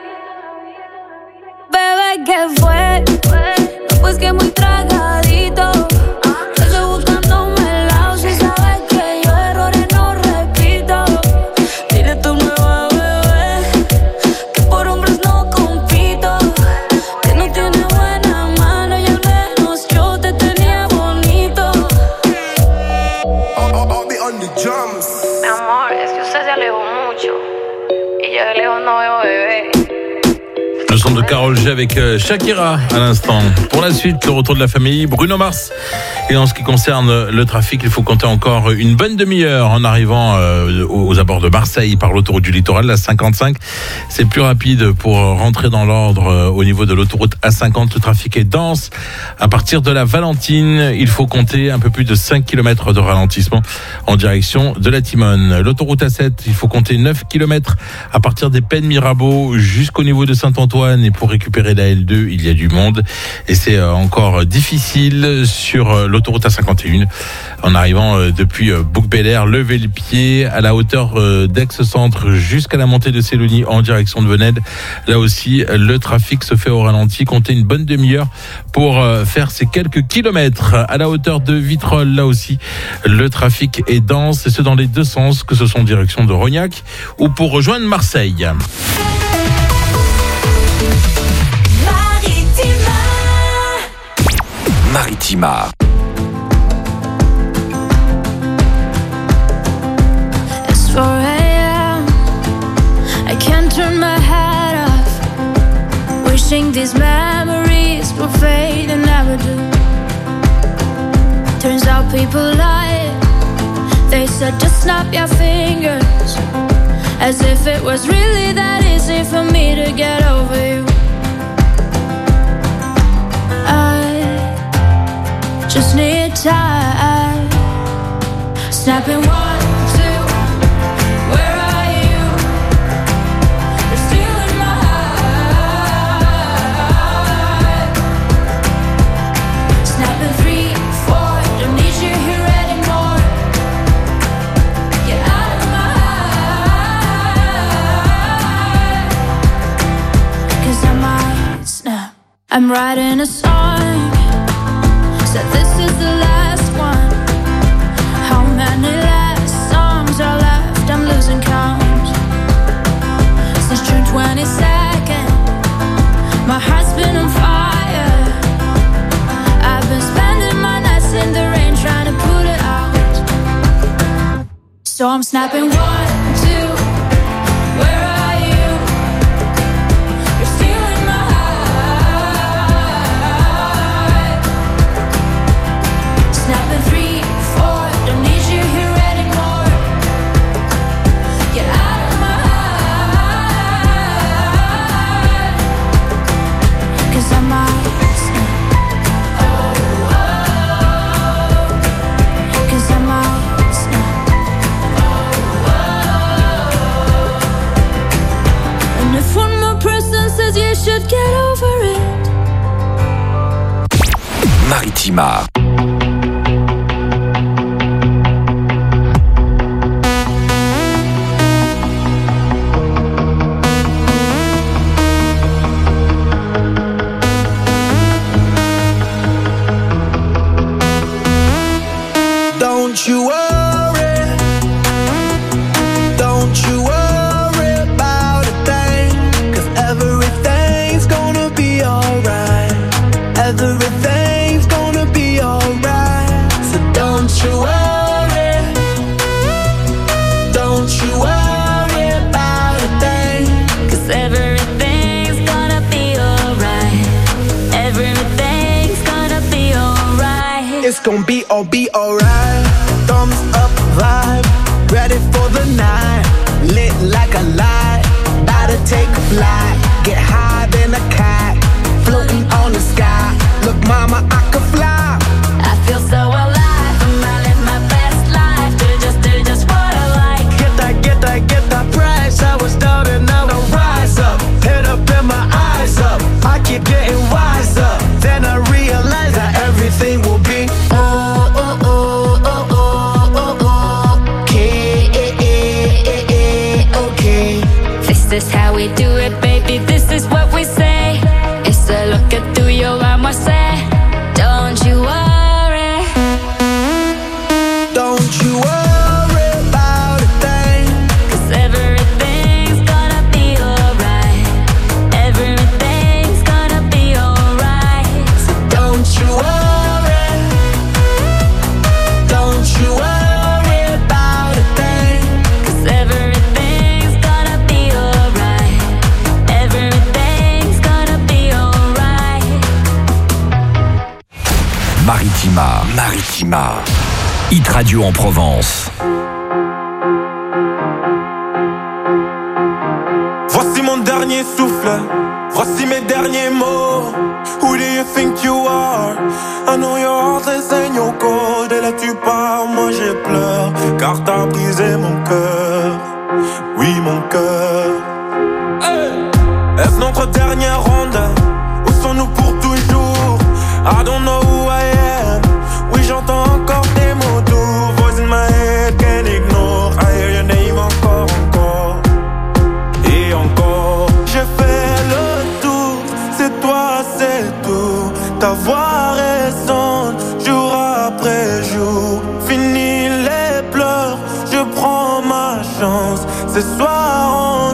Speaker 1: Bebé, ¿qué fue? No, pues que muy tragadito. Yo estoy buscándome el lado. Si sabes que yo errores no repito. Dile a tu nueva bebé que por hombres no compito. Que no tiene buena mano y al menos yo te tenía bonito. Mi amor, es que usted se alejó mucho y yo de lejos no veo bebé.
Speaker 5: Le son de Karol G avec Shakira à l'instant. Pour la suite, le retour de la famille, Bruno Mars. Et en ce qui concerne le trafic, il faut compter encore une bonne demi-heure en arrivant euh, aux abords de Marseille par l'autoroute du littoral, la cinquante-cinq. C'est plus rapide pour rentrer dans l'ordre euh, au niveau de l'autoroute A cinquante. Le trafic est dense. À partir de la Valentine, il faut compter un peu plus de cinq kilomètres de ralentissement en direction de la Timone. L'autoroute A sept, il faut compter neuf kilomètres à partir des Pennes Mirabeau jusqu'au niveau de Saint-Antoine. Et pour récupérer la L deux, il y a du monde. Et c'est encore difficile sur l'autoroute A cinquante et un. En arrivant depuis Bouc-Bel-Air, levez le pied à la hauteur d'Aix-Centre jusqu'à la montée de Sélonie en direction de Venède. Là aussi, le trafic se fait au ralenti. Comptez une bonne demi-heure pour faire ces quelques kilomètres. À la hauteur de Vitrolles, là aussi, le trafic est dense. Et ce dans les deux sens, que ce soit en direction de Rognac ou pour rejoindre Marseille.
Speaker 3: Maritima.
Speaker 1: It's four a.m. I can't turn my head off. Wishing these memories will fade and never do. Turns out people lie. They said just snap your fingers. As if it was really that easy for me to get over you. Just need time. Snapping one, two. Where are you? You're still in my heart. Snapping three, four. Don't need you here anymore. Get out of my heart. 'Cause I might snap. I'm writing a song. Said this is the last one. How many last songs are left? So I'm snapping one, two, where are you? You're stealing my heart. Snapping three, four, don't need you here anymore. Get out of my heart. Cause I might snap. Oh, oh. Cause I might snap. If one more person says you should get over it.
Speaker 3: Maritima.
Speaker 30: Don't you worry, don't you worry about a thing, 'cause everything's gonna be alright. Everything's gonna be alright. So don't you worry, don't you worry about a thing,
Speaker 1: 'Cause everything's gonna be alright. Everything's gonna be alright.
Speaker 30: it's gonna be all be alright. Thumbs up vibe, ready for the night. Lit like a light, about to take a flight. Get high than a cat, floating on the sky. Look mama, I could fly.
Speaker 1: I feel so alive, I'm gonna live my best life. Do just, do just what I like.
Speaker 30: Get that, get that, get that price. I was down and now I rise up. Head up and my eyes up. I keep getting wiser. Then I realize that everything will be oh, oh, oh, oh, oh, oh, oh. Okay, okay.
Speaker 1: This is how we do it, baby, this is what we say. It's a look at through your arm, I say. Don't you worry.
Speaker 30: Don't you worry about a thing,
Speaker 1: 'Cause everything's gonna be alright. Everything's gonna be alright.
Speaker 30: so don't you worry. Don't you worry about a thing,
Speaker 1: 'Cause everything's gonna be alright. Everything's gonna be alright.
Speaker 3: Maritima, Maritima. Hit Radio en Provence.
Speaker 30: Voici mon dernier souffle, voici mes derniers mots. Who do you think you are? I know your heartless and your cold. Et là tu pars, moi j'ai pleure, car t'as brisé mon cœur. Oui mon cœur. Hey. Est-ce notre dernière ronde? Où sont-nous pour toujours? I don't know who I am. Oui j'entends encore des mots doux. Voice in my head, can't ignore. I hear your name encore, encore. Et encore, j'ai fait le tour, c'est toi, c'est tout. Ta voix résonne jour après jour. Fini les pleurs, je prends ma chance. Ce soir on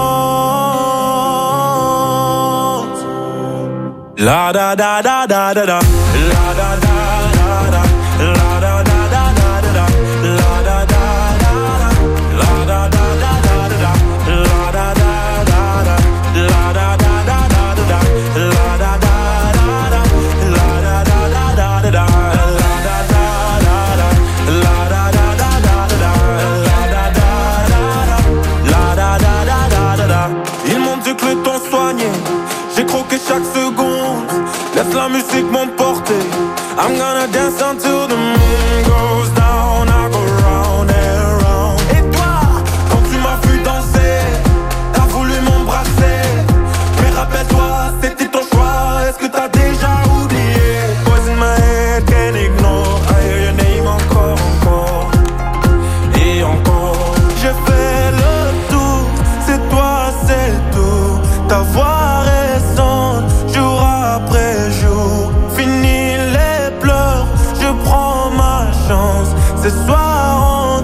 Speaker 30: danse. La da da da da da da. La da da da da. La da da da da da. La da da da da. La da da da da da. La da da da da. La da da da da da. La da da da da. La da da da da da. La da da da da. La da da da da da. La da da da da. La da da da da da. Ils m'ont dit que le temps soignait. J'ai croqué chaque seconde. Laisse la musique m'emporter. I'm gonna dance until the moon goes down. I go round and round. Et toi, quand tu m'as vu danser, t'as voulu m'embrasser. Mais rappelle-toi, c'était ton choix. Est-ce que t'as déjà oublié? Voice in my head, can't ignore. I hear your name encore, encore. Et encore, j'ai fait le tour. C'est toi, c'est tout. Ta voix résonne jour après jour. Fini les pleurs, je prends ma chance. Ce soir on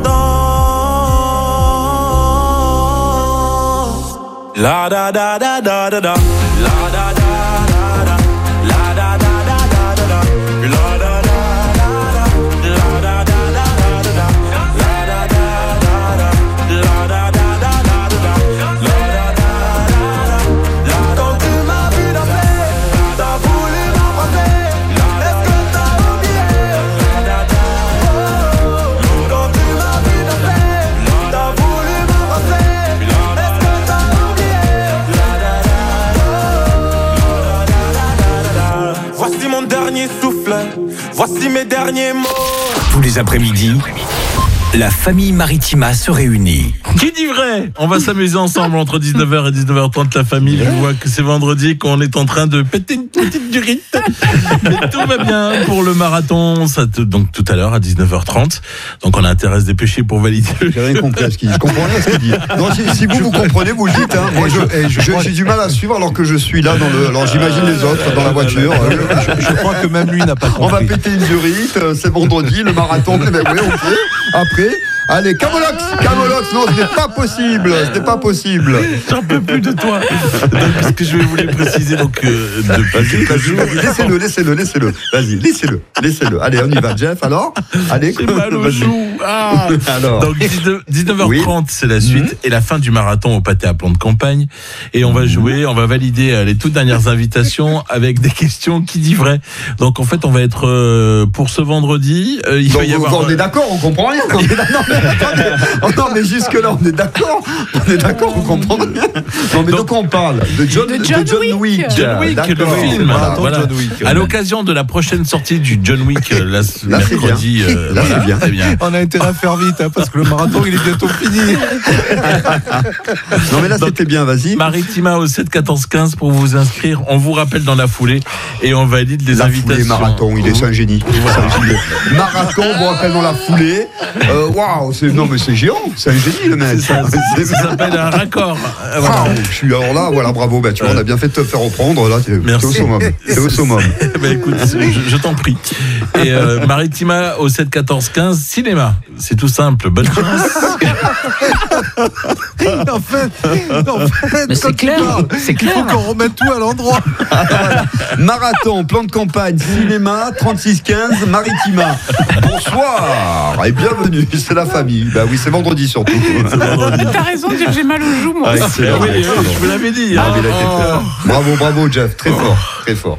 Speaker 30: danse. La da da da da da da. La da da da da. La da da da da da. La da da da da. La da da da da da. La da da da
Speaker 11: Voici mon dernier souffle, voici mes derniers mots.
Speaker 9: Tous les après-midi, la famille Maritima se réunit.
Speaker 5: Qui dit vrai? On va s'amuser ensemble entre dix-neuf heures et dix-neuf heures trente, la famille. Je vois que c'est vendredi, qu'on est en train de péter une petite durite. Mais tout va bien pour le marathon. Ça te, donc tout à l'heure à dix-neuf heures trente. Donc on a intérêt à se dépêcher pour valider.
Speaker 12: J'ai rien compris à ce qu'il dit. Je comprends rien à ce qu'il dit. Non, si, si vous, vous comprenez, vous le dites. Hein. Moi, je, je, je, j'ai du mal à suivre alors que je suis là dans le. Alors j'imagine les autres dans la voiture.
Speaker 13: Je, je crois que même lui n'a pas compris.
Speaker 12: On va péter une durite. C'est vendredi, le marathon. Mais oui, ok. Après. Allez, Camolox, Camolox, non, ce n'est pas possible, ce n'est pas possible.
Speaker 5: J'en peux plus de toi. Donc, parce que je vais vous les préciser, donc, euh,
Speaker 12: vas-y, vas-y, vas-y, laissez-le, laissez-le, laissez-le. Vas-y, laissez-le, laissez-le. Allez, on y va, Jeff, alors. Allez,
Speaker 5: j'ai mal au joue. Ah. Alors. Donc, dix-neuf heures trente, oui. C'est la suite mmh. et la fin du marathon au pâté à plan de campagne. Et on va jouer, on va valider les toutes dernières invitations avec des questions qui dit vrai. Donc, en fait, on va être, euh, pour ce vendredi, euh, il
Speaker 12: donc,
Speaker 5: va y avoir.
Speaker 12: On est d'accord, on comprend rien. On est d'accord. Oh non, mais jusque-là, on est d'accord. On est d'accord, vous comprenez. Non, mais donc, de quoi on parle de John,
Speaker 14: de John,
Speaker 12: de John
Speaker 14: Wick.
Speaker 12: Wick.
Speaker 5: John Wick, le film. Voilà, voilà. John Wick, à l'occasion de la prochaine sortie du John Wick, la, là, mercredi. Euh,
Speaker 12: là,
Speaker 5: voilà,
Speaker 12: c'est bien.
Speaker 5: C'est bien.
Speaker 13: On a intérêt à faire vite, hein, parce que le marathon, il est bientôt fini.
Speaker 12: Non, mais là, donc, c'était bien, vas-y.
Speaker 5: Maritima au sept quatorze quinze pour vous inscrire. On vous rappelle dans la foulée et on valide les
Speaker 12: la
Speaker 5: invitations.
Speaker 12: Foulée, marathon, il est c'est un génie. Voilà. Marathon, on vous rappelle dans la foulée. Waouh, wow, c'est non mais c'est géant, c'est un génie le mec.
Speaker 5: Ça, ça, ça s'appelle un raccord.
Speaker 12: Voilà. Ah, je suis alors là, voilà, bravo. Bah, tu vois, on a bien fait de te faire reprendre. Là, t'es, t'es au summum. T'es au summum.
Speaker 5: Bah, écoute, je, je t'en prie. Et euh, Maritima au sept quatorze quinze, cinéma. C'est tout simple. Bonne chance.
Speaker 13: en fait, en fait,
Speaker 14: mais c'est clair. C'est clair.
Speaker 13: Il faut qu'on remette tout à l'endroit.
Speaker 12: Voilà. Marathon, plan de campagne, cinéma, trente-six quinze, Maritima. Bonsoir et bienvenue. C'est la famille. Bah oui, c'est vendredi surtout.
Speaker 14: C'est vendredi. T'as raison de dire que j'ai mal aux joues, moi.
Speaker 12: Ah, excellent,
Speaker 5: oui,
Speaker 12: excellent.
Speaker 5: oui, je vous l'avais dit.
Speaker 12: Ah,
Speaker 5: hein.
Speaker 12: mais là, oh. Bravo, bravo, Jeff. Très oh. fort, très fort.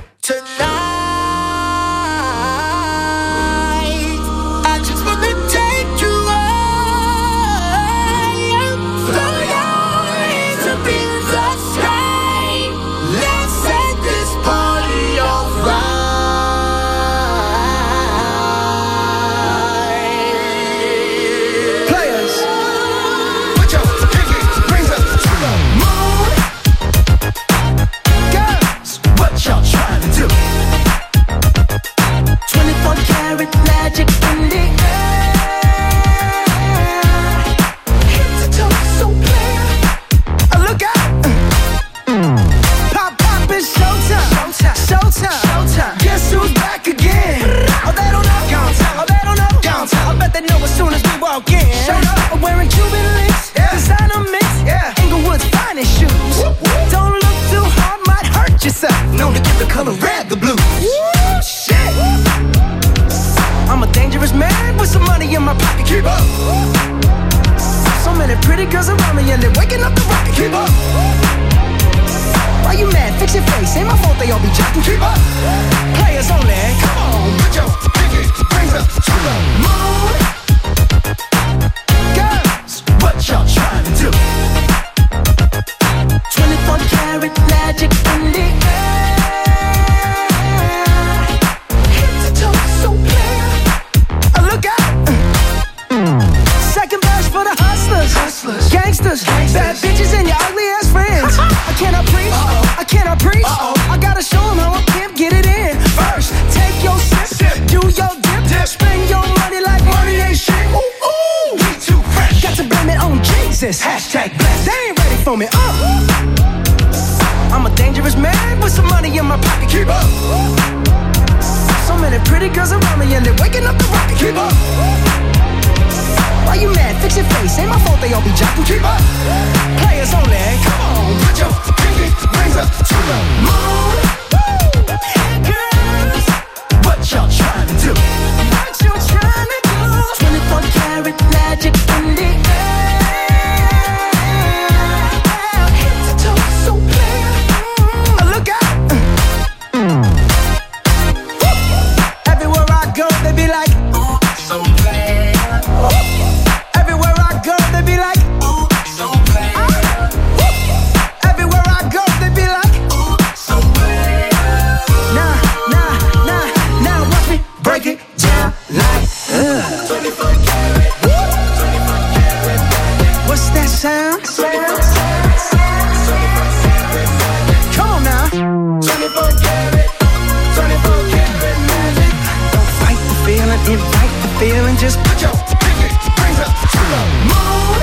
Speaker 29: just put your pinky rings up to the moon.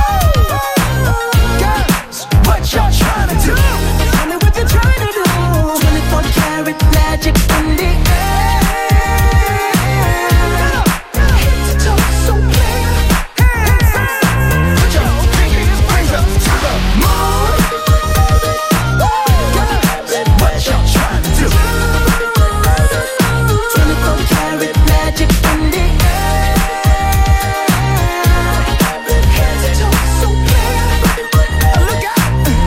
Speaker 29: Girls, what y'all trying to do? Tell me what you're trying to do. twenty-four karat magic in the air. Head to toe, so clear. Put your pinky rings up to the moon. Girls, what y'all trying to do? twenty-four karat magic in the air. Head to toe, so clear. Look out.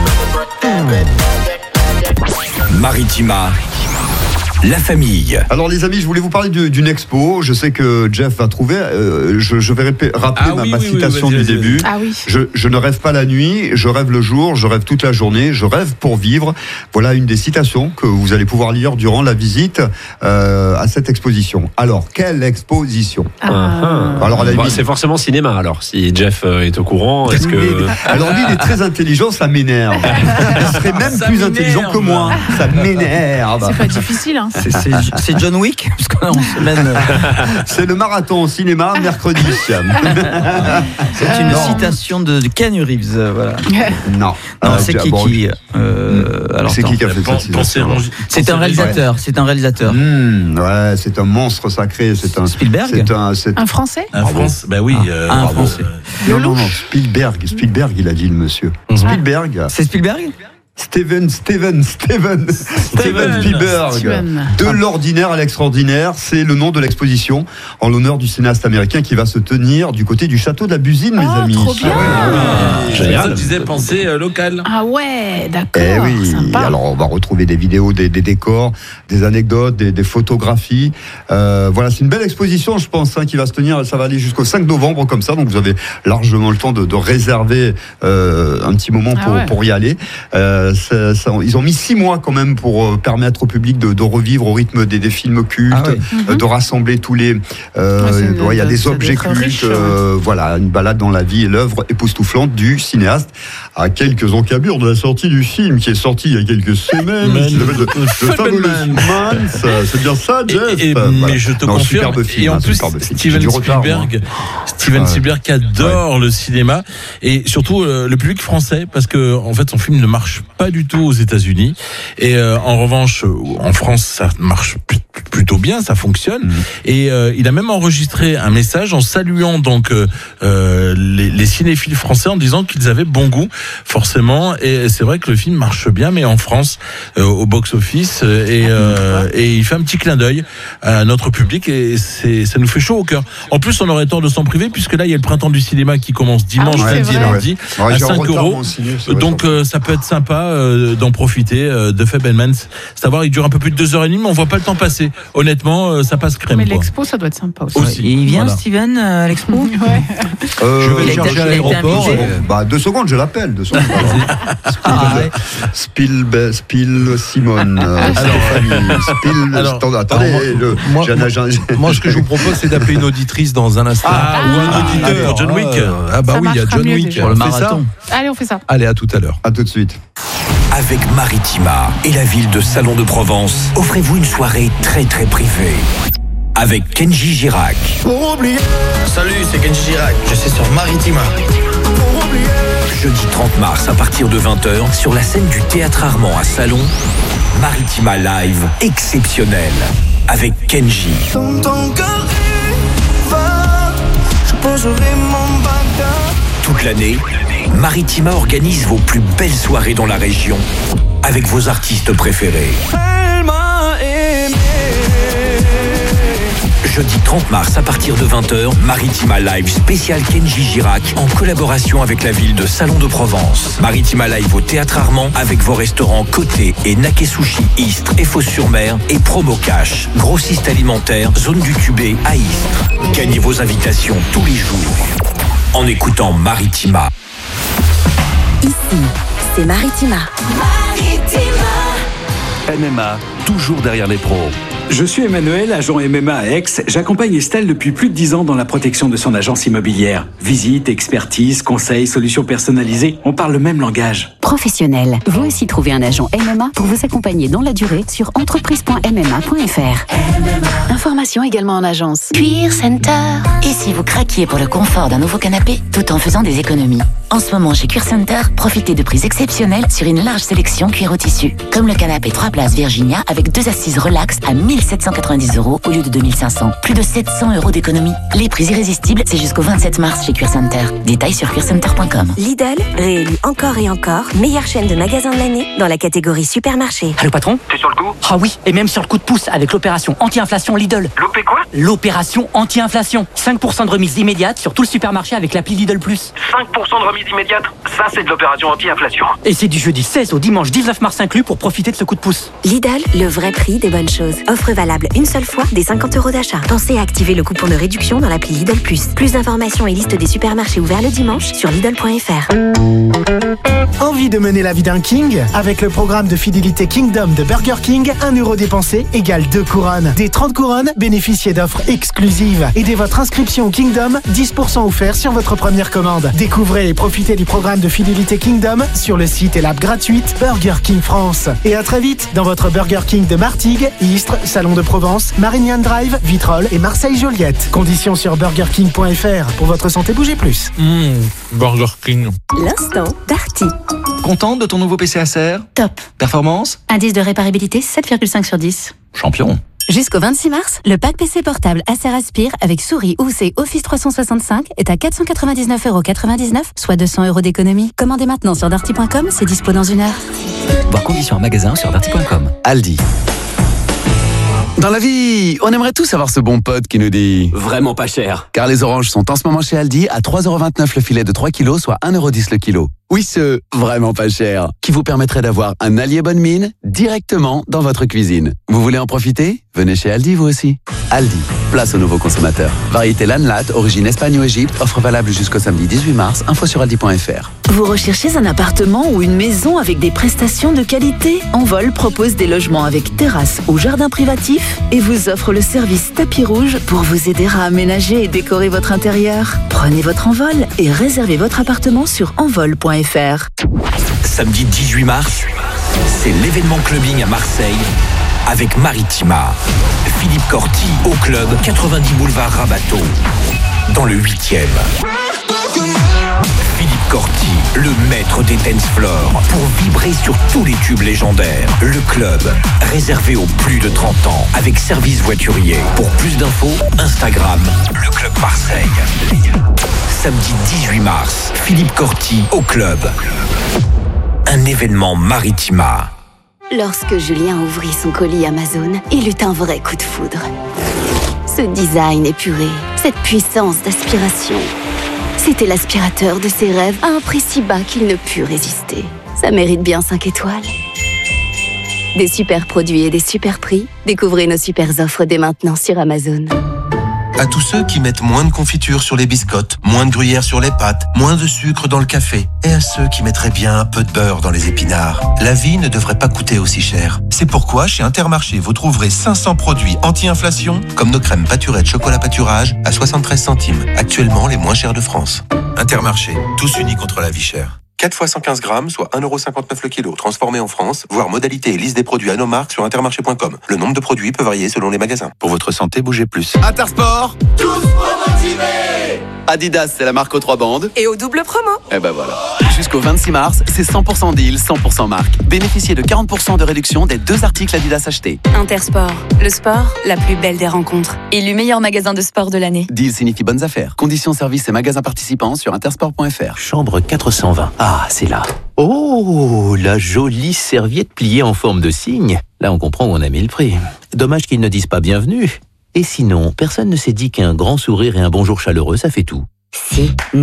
Speaker 9: Maritima, la famille.
Speaker 12: Alors les amis, je voulais vous parler de- d'une expo. Je sais que Jeff va trouver. Euh, je, je vais répé- rappeler
Speaker 5: Ah
Speaker 12: ma,
Speaker 5: oui,
Speaker 12: ma
Speaker 5: oui, oui,
Speaker 12: citation
Speaker 5: vas-y,
Speaker 12: du
Speaker 5: vas-y,
Speaker 12: début.
Speaker 5: vas-y.
Speaker 14: Ah oui.
Speaker 12: Je, je ne rêve pas la nuit, je rêve le jour, je rêve toute la journée, je rêve pour vivre. Voilà une des citations que vous allez pouvoir lire durant la visite euh, à cette exposition. Alors, quelle exposition
Speaker 15: Ah.
Speaker 12: Alors, à la
Speaker 15: Bon,
Speaker 12: limite-
Speaker 15: c'est forcément cinéma alors. Si Jeff euh, est au courant, est-ce que
Speaker 12: Alors lui, il est très intelligent, ça m'énerve. Il serait même
Speaker 5: Ça
Speaker 12: plus
Speaker 5: m'énerve.
Speaker 12: intelligent que moi. Ça m'énerve.
Speaker 14: C'est pas difficile, hein.
Speaker 16: C'est- C'est c'est John Wick parce qu'on est en semaine. euh,
Speaker 12: C'est le marathon au cinéma mercredi.
Speaker 16: C'est une
Speaker 12: Non.
Speaker 16: citation de de Keanu Reeves. euh, Voilà.
Speaker 12: Non.
Speaker 16: Non,
Speaker 12: Ah,
Speaker 16: c'est qui
Speaker 12: bon,
Speaker 16: qui euh, alors,
Speaker 12: C'est qui
Speaker 16: attends.
Speaker 12: qui a fait
Speaker 5: Pen-
Speaker 12: cette
Speaker 5: pensez
Speaker 12: citation
Speaker 5: rangi-
Speaker 16: C'est
Speaker 5: pensez
Speaker 16: un réalisateur. C'est un réalisateur.
Speaker 12: Mmh, ouais, c'est un monstre sacré. C'est un
Speaker 16: Spielberg.
Speaker 12: C'est un. c'est-
Speaker 14: Un français?
Speaker 5: Un France, bah oui. euh,
Speaker 16: un
Speaker 5: bravo.
Speaker 16: Français.
Speaker 12: Non, non, non, Spielberg. Spielberg, il a dit le monsieur. Spielberg.
Speaker 16: C'est Spielberg.
Speaker 12: Steven, Steven, Steven, Steven Spielberg.
Speaker 14: Steven.
Speaker 12: De l'ordinaire à l'extraordinaire, c'est le nom de l'exposition en l'honneur du cinéaste américain qui va se tenir du côté du château de la Busine, mes
Speaker 14: Ah,
Speaker 12: amis.
Speaker 14: trop bien.
Speaker 12: Ah,
Speaker 5: C'est ça, je disais pensée euh, locale.
Speaker 14: Ah ouais, d'accord.
Speaker 12: Eh oui,
Speaker 14: Sympa.
Speaker 12: alors on va retrouver des vidéos, des, des décors, des anecdotes, des, des photographies. Euh, voilà, c'est une belle exposition, je pense, hein, qui va se tenir. Ça va aller jusqu'au cinq novembre, comme ça, donc vous avez largement le temps de, de réserver euh, un petit moment pour,
Speaker 14: Ah ouais.
Speaker 12: pour y aller. Euh, ça- ça- ils ont mis six mois quand même pour euh, permettre au public de, de revivre au rythme des, des films cultes,
Speaker 16: Ah ouais.
Speaker 12: euh, de rassembler tous les. euh,
Speaker 14: Ouais, c'est une-
Speaker 12: ouais, il y a des
Speaker 14: ça doit
Speaker 12: objets
Speaker 14: être
Speaker 12: cultes.
Speaker 14: riche, ouais.
Speaker 12: euh, voilà, une balade dans la vie et l'œuvre époustouflante du cinéaste à quelques encablures de la sortie du film qui est sorti il y a quelques semaines.
Speaker 5: Man.
Speaker 12: qui s'appelle The- The Fabulous
Speaker 5: Fableman.
Speaker 12: Man. Ça, c'est bien ça, Jeff.
Speaker 5: Et, et-
Speaker 12: Voilà.
Speaker 5: mais je te
Speaker 12: Non,
Speaker 5: confirme,
Speaker 12: superbe film,
Speaker 5: et en
Speaker 12: hein,
Speaker 5: plus
Speaker 12: superbe film. J'ai
Speaker 5: Steven
Speaker 12: du retard,
Speaker 5: Spielberg,
Speaker 12: moi.
Speaker 5: Steven
Speaker 12: Ouais.
Speaker 5: Spielberg qui adore le cinéma et surtout euh, le public français parce que en fait son film ne marche pas du tout aux États-Unis et euh, en revanche euh, en France ça marche pl- plutôt bien, ça fonctionne.
Speaker 12: Mhm.
Speaker 5: Et euh, il a même enregistré un message en saluant donc euh, euh, les, les cinéphiles français en disant qu'ils avaient bon goût forcément. Et c'est vrai que le film marche bien, mais en France euh, au box-office euh, et, euh, et il fait un petit clin d'œil à notre public et c'est ça nous fait chaud au cœur. En plus, on aurait tort de s'en priver puisque là il y a le printemps du cinéma qui commence dimanche,
Speaker 14: Ah oui,
Speaker 5: lundi
Speaker 14: c'est
Speaker 5: et
Speaker 14: vrai.
Speaker 5: mardi
Speaker 12: Ouais,
Speaker 5: à
Speaker 12: j'ai un
Speaker 5: cinq
Speaker 12: retard,
Speaker 5: euros.
Speaker 12: moi aussi, c'est vrai,
Speaker 5: Donc
Speaker 12: ça.
Speaker 5: euh, ça peut être sympa euh, d'en profiter euh, de Fableman. Savoir, il dure un peu plus de deux heures et demie, mais on voit pas le temps passer. Honnêtement, euh, ça passe crème.
Speaker 14: Mais
Speaker 5: quoi.
Speaker 14: l'expo, ça doit être sympa aussi.
Speaker 5: Aussi.
Speaker 16: Il vient
Speaker 5: Voilà.
Speaker 16: Steven euh, à l'expo.
Speaker 14: Ouais.
Speaker 12: Euh,
Speaker 13: Je vais
Speaker 16: Il
Speaker 13: le
Speaker 16: a
Speaker 13: chercher
Speaker 16: été-
Speaker 13: à
Speaker 16: il a été
Speaker 13: l'aéroport.
Speaker 16: invité.
Speaker 13: euh,
Speaker 12: Bah, deux secondes, je l'appelle. Deux secondes.
Speaker 16: Ah, ouais.
Speaker 12: Spielberg, Spiel, Simone, euh, Stéphanie, Spiel.
Speaker 5: alors,
Speaker 12: attendez, attendez,
Speaker 13: alors,
Speaker 12: le-
Speaker 13: moi-
Speaker 12: j'ai un agent-
Speaker 13: Moi, ce que je vous propose, c'est d'appeler une auditrice dans un instant.
Speaker 5: Ah,
Speaker 13: ou un
Speaker 5: ah,
Speaker 13: auditeur.
Speaker 5: pour John Wick.
Speaker 13: Ah, ah, bah
Speaker 14: Ça
Speaker 13: oui, il y a
Speaker 14: marchera
Speaker 13: John
Speaker 14: mieux
Speaker 13: Wick.
Speaker 14: déjà.
Speaker 16: Pour le
Speaker 13: On fait ça
Speaker 16: marathon.
Speaker 14: Allez, on fait ça.
Speaker 13: Allez, à tout à l'heure.
Speaker 12: À tout de suite.
Speaker 9: Avec Maritima et la ville de Salon de Provence, offrez-vous une soirée très très privée. Avec Kenji Girac,
Speaker 18: Salut, c'est Kenji Girac, je suis sur Maritima.
Speaker 9: jeudi trente mars à partir de vingt heures, sur la scène du Théâtre Armand à Salon, Maritima Live exceptionnel avec Kenji.
Speaker 18: Dans ton cœur, va, je poserai mon bagage.
Speaker 9: Toute l'année, Maritima organise vos plus belles soirées dans la région avec vos artistes préférés.
Speaker 18: Elle m'a aimé.
Speaker 9: Jeudi trente mars à partir de vingt heures, Maritima Live spécial Kenji Girac en collaboration avec la ville de Salon de Provence. Maritima Live au Théâtre Armand avec vos restaurants Côté et Nake Sushi Istres et Fos-sur-Mer et Promo Cash, grossiste alimentaire, zone du Tubé à Istres. Gagnez vos invitations tous les jours en écoutant Maritima.
Speaker 4: Ici, c'est Maritima.
Speaker 3: N M A, toujours derrière les pros.
Speaker 2: Je suis Emmanuel, agent M M A à Aix. J'accompagne Estelle depuis plus de dix ans dans la protection de son agence immobilière. Visite, expertise, conseils, solutions personnalisées, on parle le même langage.
Speaker 17: Professionnel, vous aussi trouvez un agent M M A pour vous accompagner dans la durée sur entreprise point m m a point f r. Information également en agence.
Speaker 19: Cuir Center. Et si vous craquiez pour le confort d'un nouveau canapé tout en faisant des économies? En ce moment chez Cuir Center, profitez de prix exceptionnels sur une large sélection cuir au tissu. Comme le canapé trois places Virginia avec deux assises relax à mille sept cent quatre-vingt-dix euros au lieu de deux mille cinq cents. Plus de sept cents euros d'économie. Les prix irrésistibles, c'est jusqu'au vingt-sept mars chez Cuir Center. Détails sur cuir center point com.
Speaker 20: Lidl, réélu encore et encore, meilleure chaîne de magasins de l'année dans la catégorie supermarché.
Speaker 21: Allô patron? T'es sur le coup? Ah oui, et même sur le coup de pouce avec l'opération anti-inflation Lidl.
Speaker 28: L'O P quoi?
Speaker 21: L'opération anti-inflation. cinq pour cent de remise immédiate sur tout le supermarché avec l'appli Lidl Plus.
Speaker 28: cinq pour cent de remise immédiate? Ça, c'est de l'opération anti-inflation.
Speaker 21: Et c'est du jeudi seize au dimanche dix-neuf mars inclus pour profiter de ce coup de pouce.
Speaker 20: Lidl, le vrai prix des bonnes choses. Offre valable une seule fois des cinquante euros d'achat. Pensez à activer le coupon de réduction dans l'appli Lidl Plus. Plus d'informations et liste des supermarchés ouverts le dimanche sur Lidl point f r.
Speaker 22: Envie de mener la vie d'un king? Avec le programme de fidélité Kingdom de Burger King, un euro dépensé égale deux couronnes. Des trente couronnes, bénéficiez d'offres exclusives. Et dès votre inscription au Kingdom, dix pour cent offert sur votre première commande. Découvrez et profitez du programme de fidélité Kingdom sur le site et l'app gratuite Burger King France. Et à très vite dans votre Burger King de Martigues, Istres, Salon de Provence, Marignane Drive, Vitrolles et Marseille-Joliette. Conditions sur burger king point f r. Pour votre santé, bougez plus.
Speaker 5: Mmh, Burger King.
Speaker 20: L'instant Darty.
Speaker 16: Contente de ton nouveau P C Acer?
Speaker 17: Top.
Speaker 16: Performance?
Speaker 17: Indice de réparabilité sept virgule cinq sur dix.
Speaker 16: Champion.
Speaker 17: Jusqu'au vingt-six mars, le pack P C portable Acer Aspire avec souris, housse et Office trois cent soixante-cinq est à quatre cent quatre-vingt-dix-neuf euros quatre-vingt-dix-neuf, soit deux cents euros d'économie. Commandez maintenant sur darty point com, c'est dispo dans une heure.
Speaker 16: Voir conditions en magasin sur darty point com.
Speaker 8: Aldi. Dans la vie, on aimerait tous avoir ce bon pote qui nous dit
Speaker 23: vraiment pas cher.
Speaker 8: Car les oranges sont en ce moment chez Aldi à trois euros vingt-neuf le filet de trois kilos, soit un euro dix le kilo. Oui, ce vraiment pas cher, qui vous permettrait d'avoir un allié bonne mine directement dans votre cuisine. Vous voulez en profiter? Venez chez Aldi vous aussi. Aldi, place aux nouveaux consommateurs. Variété Lanlat, origine Espagne ou Égypte, offre valable jusqu'au samedi dix-huit mars, info sur aldi point f r.
Speaker 4: Vous recherchez un appartement ou une maison avec des prestations de qualité? Envol propose des logements avec terrasse ou jardin privatif et vous offre le service tapis rouge pour vous aider à aménager et décorer votre intérieur. Prenez votre envol et réservez votre appartement sur envol point f r.
Speaker 9: Samedi dix-huit mars, c'est l'événement clubbing à Marseille avec Maritima. Philippe Corti au club quatre-vingt-dix boulevard Rabateau, dans le huitième. Philippe Corti, le maître des dance floors, pour vibrer sur tous les tubes légendaires. Le club, réservé aux plus de trente ans, avec service voiturier. Pour plus d'infos, Instagram, le club Marseille. Samedi dix-huit mars, Philippe Corti au club. Un événement Maritima.
Speaker 17: Lorsque Julien ouvrit son colis Amazon, il eut un vrai coup de foudre. Ce design épuré, cette puissance d'aspiration. C'était l'aspirateur de ses rêves à un prix si bas qu'il ne put résister. Ça mérite bien cinq étoiles. Des super produits et des super prix. Découvrez nos super offres dès maintenant sur Amazon.
Speaker 10: À tous ceux qui mettent moins de confiture sur les biscottes, moins de gruyère sur les pâtes, moins de sucre dans le café, et à ceux qui mettraient bien un peu de beurre dans les épinards. La vie ne devrait pas coûter aussi cher. C'est pourquoi chez Intermarché, vous trouverez cinq cents produits anti-inflation, comme nos crèmes pâturettes chocolat pâturage à soixante-treize centimes, actuellement les moins chers de France. Intermarché, tous unis contre la vie chère. quatre fois cent quinze grammes, soit un euro cinquante-neuf le kilo, transformé en France. Voir modalité et liste des produits à nos marques sur intermarché point com. Le nombre de produits peut varier selon les magasins. Pour votre santé, bougez plus.
Speaker 18: Intersport, tous promotivés.
Speaker 8: Adidas, c'est la marque aux trois bandes.
Speaker 20: Et au double promo.
Speaker 8: Et ben voilà. Jusqu'au vingt-six mars, c'est cent pour cent deal, cent pour cent marque. Bénéficiez de quarante pour cent de réduction des deux articles Adidas achetés.
Speaker 20: Intersport, le sport, la plus belle des rencontres. Élu meilleur magasin de sport de l'année.
Speaker 8: Deal signifie bonnes affaires. Conditions, services et magasins participants sur intersport point f r.
Speaker 24: Chambre quatre cent vingt. Ah, c'est là. Oh, la jolie serviette pliée en forme de cygne. Là, on comprend où on a mis le prix. Dommage qu'ils ne disent pas bienvenue. Et sinon, personne ne s'est dit qu'un grand sourire et un bonjour chaleureux, ça fait tout.
Speaker 19: Si, nous.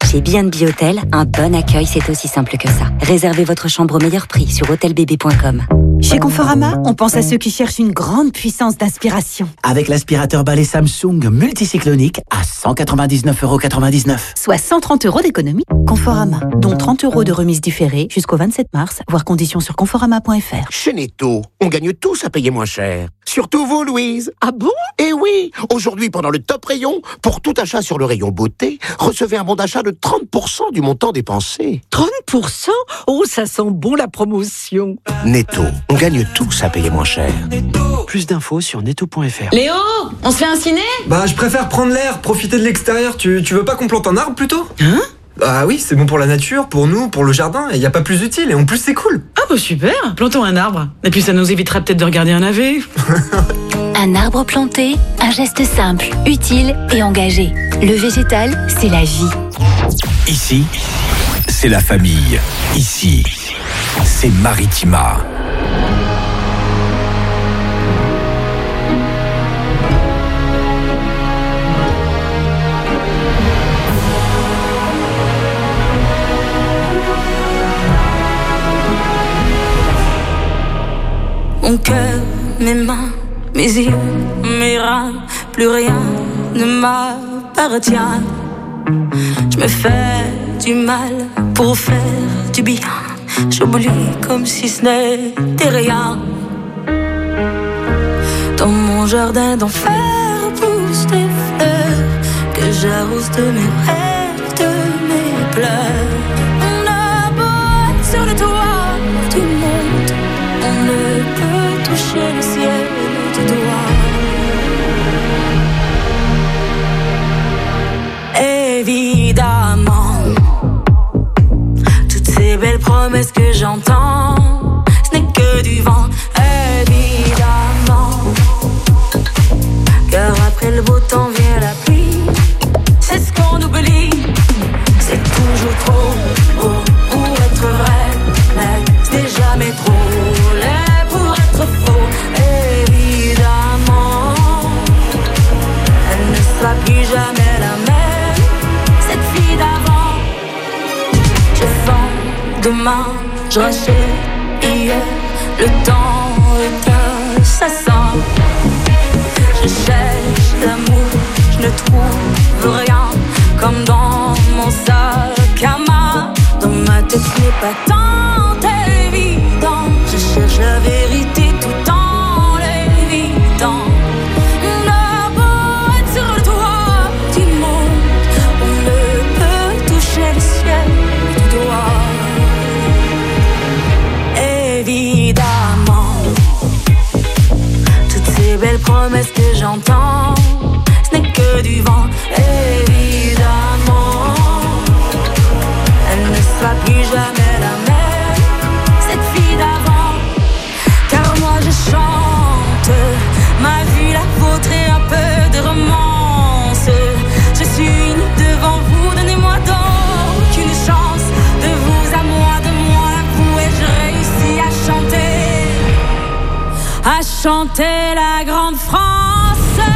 Speaker 20: Chez B and B Hôtel, un bon accueil, c'est aussi simple que ça. Réservez votre chambre au meilleur prix sur hôtel b b point com.
Speaker 1: Chez Conforama, on pense à ceux qui cherchent une grande puissance d'aspiration.
Speaker 6: Avec l'aspirateur balai Samsung multicyclonique à cent quatre-vingt-dix-neuf euros quatre-vingt-dix-neuf.
Speaker 1: Soit cent trente euros d'économie. Conforama, dont trente euros de remise différée jusqu'au vingt-sept mars, voire conditions sur conforama point f r.
Speaker 7: Chez Netto, on gagne tous à payer moins cher. Surtout vous, Louise.
Speaker 1: Ah bon?
Speaker 7: Eh oui, aujourd'hui, pendant le top rayon, pour tout achat sur le rayon beauté, recevez un bon d'achat de trente pour cent du montant dépensé.
Speaker 1: trente pour cent? Oh, ça sent bon la promotion.
Speaker 7: Netto, on gagne tous à payer moins cher. Plus d'infos sur netto point f r.
Speaker 11: Léo, on se fait un ciné?
Speaker 23: Bah, je préfère prendre l'air, profiter de l'extérieur. Tu, tu veux pas qu'on plante un arbre plutôt?
Speaker 1: Hein?
Speaker 23: Bah oui, c'est bon pour la nature, pour nous, pour le jardin, et y a pas plus utile, et en plus c'est cool.
Speaker 1: Ah bah super, plantons un arbre. Et puis ça nous évitera peut-être de regarder un A V.
Speaker 17: Un arbre planté, un geste simple, utile et engagé. Le végétal, c'est la vie.
Speaker 9: Ici, c'est la famille. Ici, c'est Maritima.
Speaker 18: Mon cœur, mes mains, mes yeux, mes reins, plus rien ne m'appartient. Je me fais du mal pour faire du bien. J'oublie comme si ce n'était rien. Dans mon jardin d'enfer poussent des fleurs que j'arrose de mes rêves, de mes pleurs. On a beau être sur le toit du monde, on ne peut toucher le ciel du doigt. Évidemment, toutes ces belles promesses que j'entends, ce n'est que du vent. Évidemment, car après le beau temps vient la pluie. C'est ce qu'on oublie. C'est toujours trop beau pour être vrai, mais ce n'est jamais trop laid pour être faux. Évidemment, elle ne sera plus jamais la même, cette fille d'avant. Je vends demain, je rachète hier, le temps est un assassin. Je cherche l'amour, je ne trouve rien, comme dans mon sac à main. Dans ma tête ce n'est pas tant évident. Je cherche la vérité tout en l'évitant. On a beau être sur le toit du monde, on ne peut toucher le ciel du doigt. Évidemment, toutes ces belles promesses que j'entends, ce n'est que du vent. Évidemment, elle ne sera plus jamais la même, cette fille d'avant. Car moi je chante ma vie, la vôtre et un peu de romance. Je suis unie devant vous, donnez-moi donc une chance. De vous à moi, de moi à vous, et je réussis à chanter, à chanter la grande France.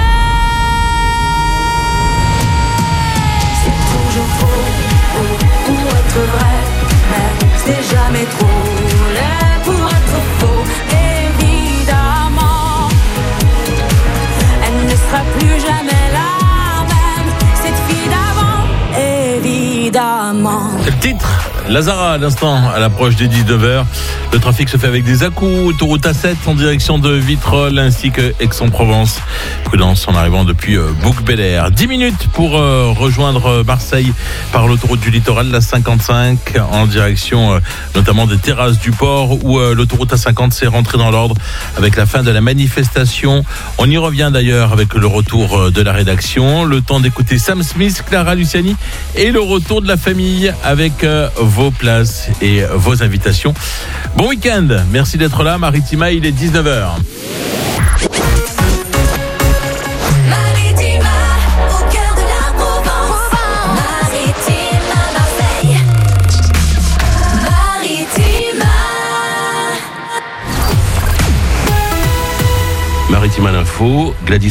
Speaker 18: C'est toujours faux, faux pour être vrai, mais c'est jamais trop laid pour être faux. Évidemment, elle ne sera plus jamais la même, cette fille d'avant. Évidemment.
Speaker 5: C'est le titre. Lazara à l'instant, à l'approche des dix-neuf heures. Le trafic se fait avec des à-coups. Autoroute A sept en direction de Vitrolles ainsi que Aix-en-Provence. Prudence en arrivant depuis euh, Bouc-Bel-Air. dix minutes pour euh, rejoindre Marseille par l'autoroute du littoral, la cinquante-cinq, en direction euh, notamment des terrasses du port, où euh, l'autoroute A cinquante s'est rentrée dans l'ordre avec la fin de la manifestation. On y revient d'ailleurs avec le retour euh, de la rédaction. Le temps d'écouter Sam Smith, Clara Luciani et le retour de la famille avec euh, vos places et vos invitations. Bon week-end, merci d'être là. Maritima, il est dix-neuf heures.
Speaker 18: Maritima, au cœur de la Provence. Maritima, Marseille. Maritima.
Speaker 5: Maritima l'info, Gladys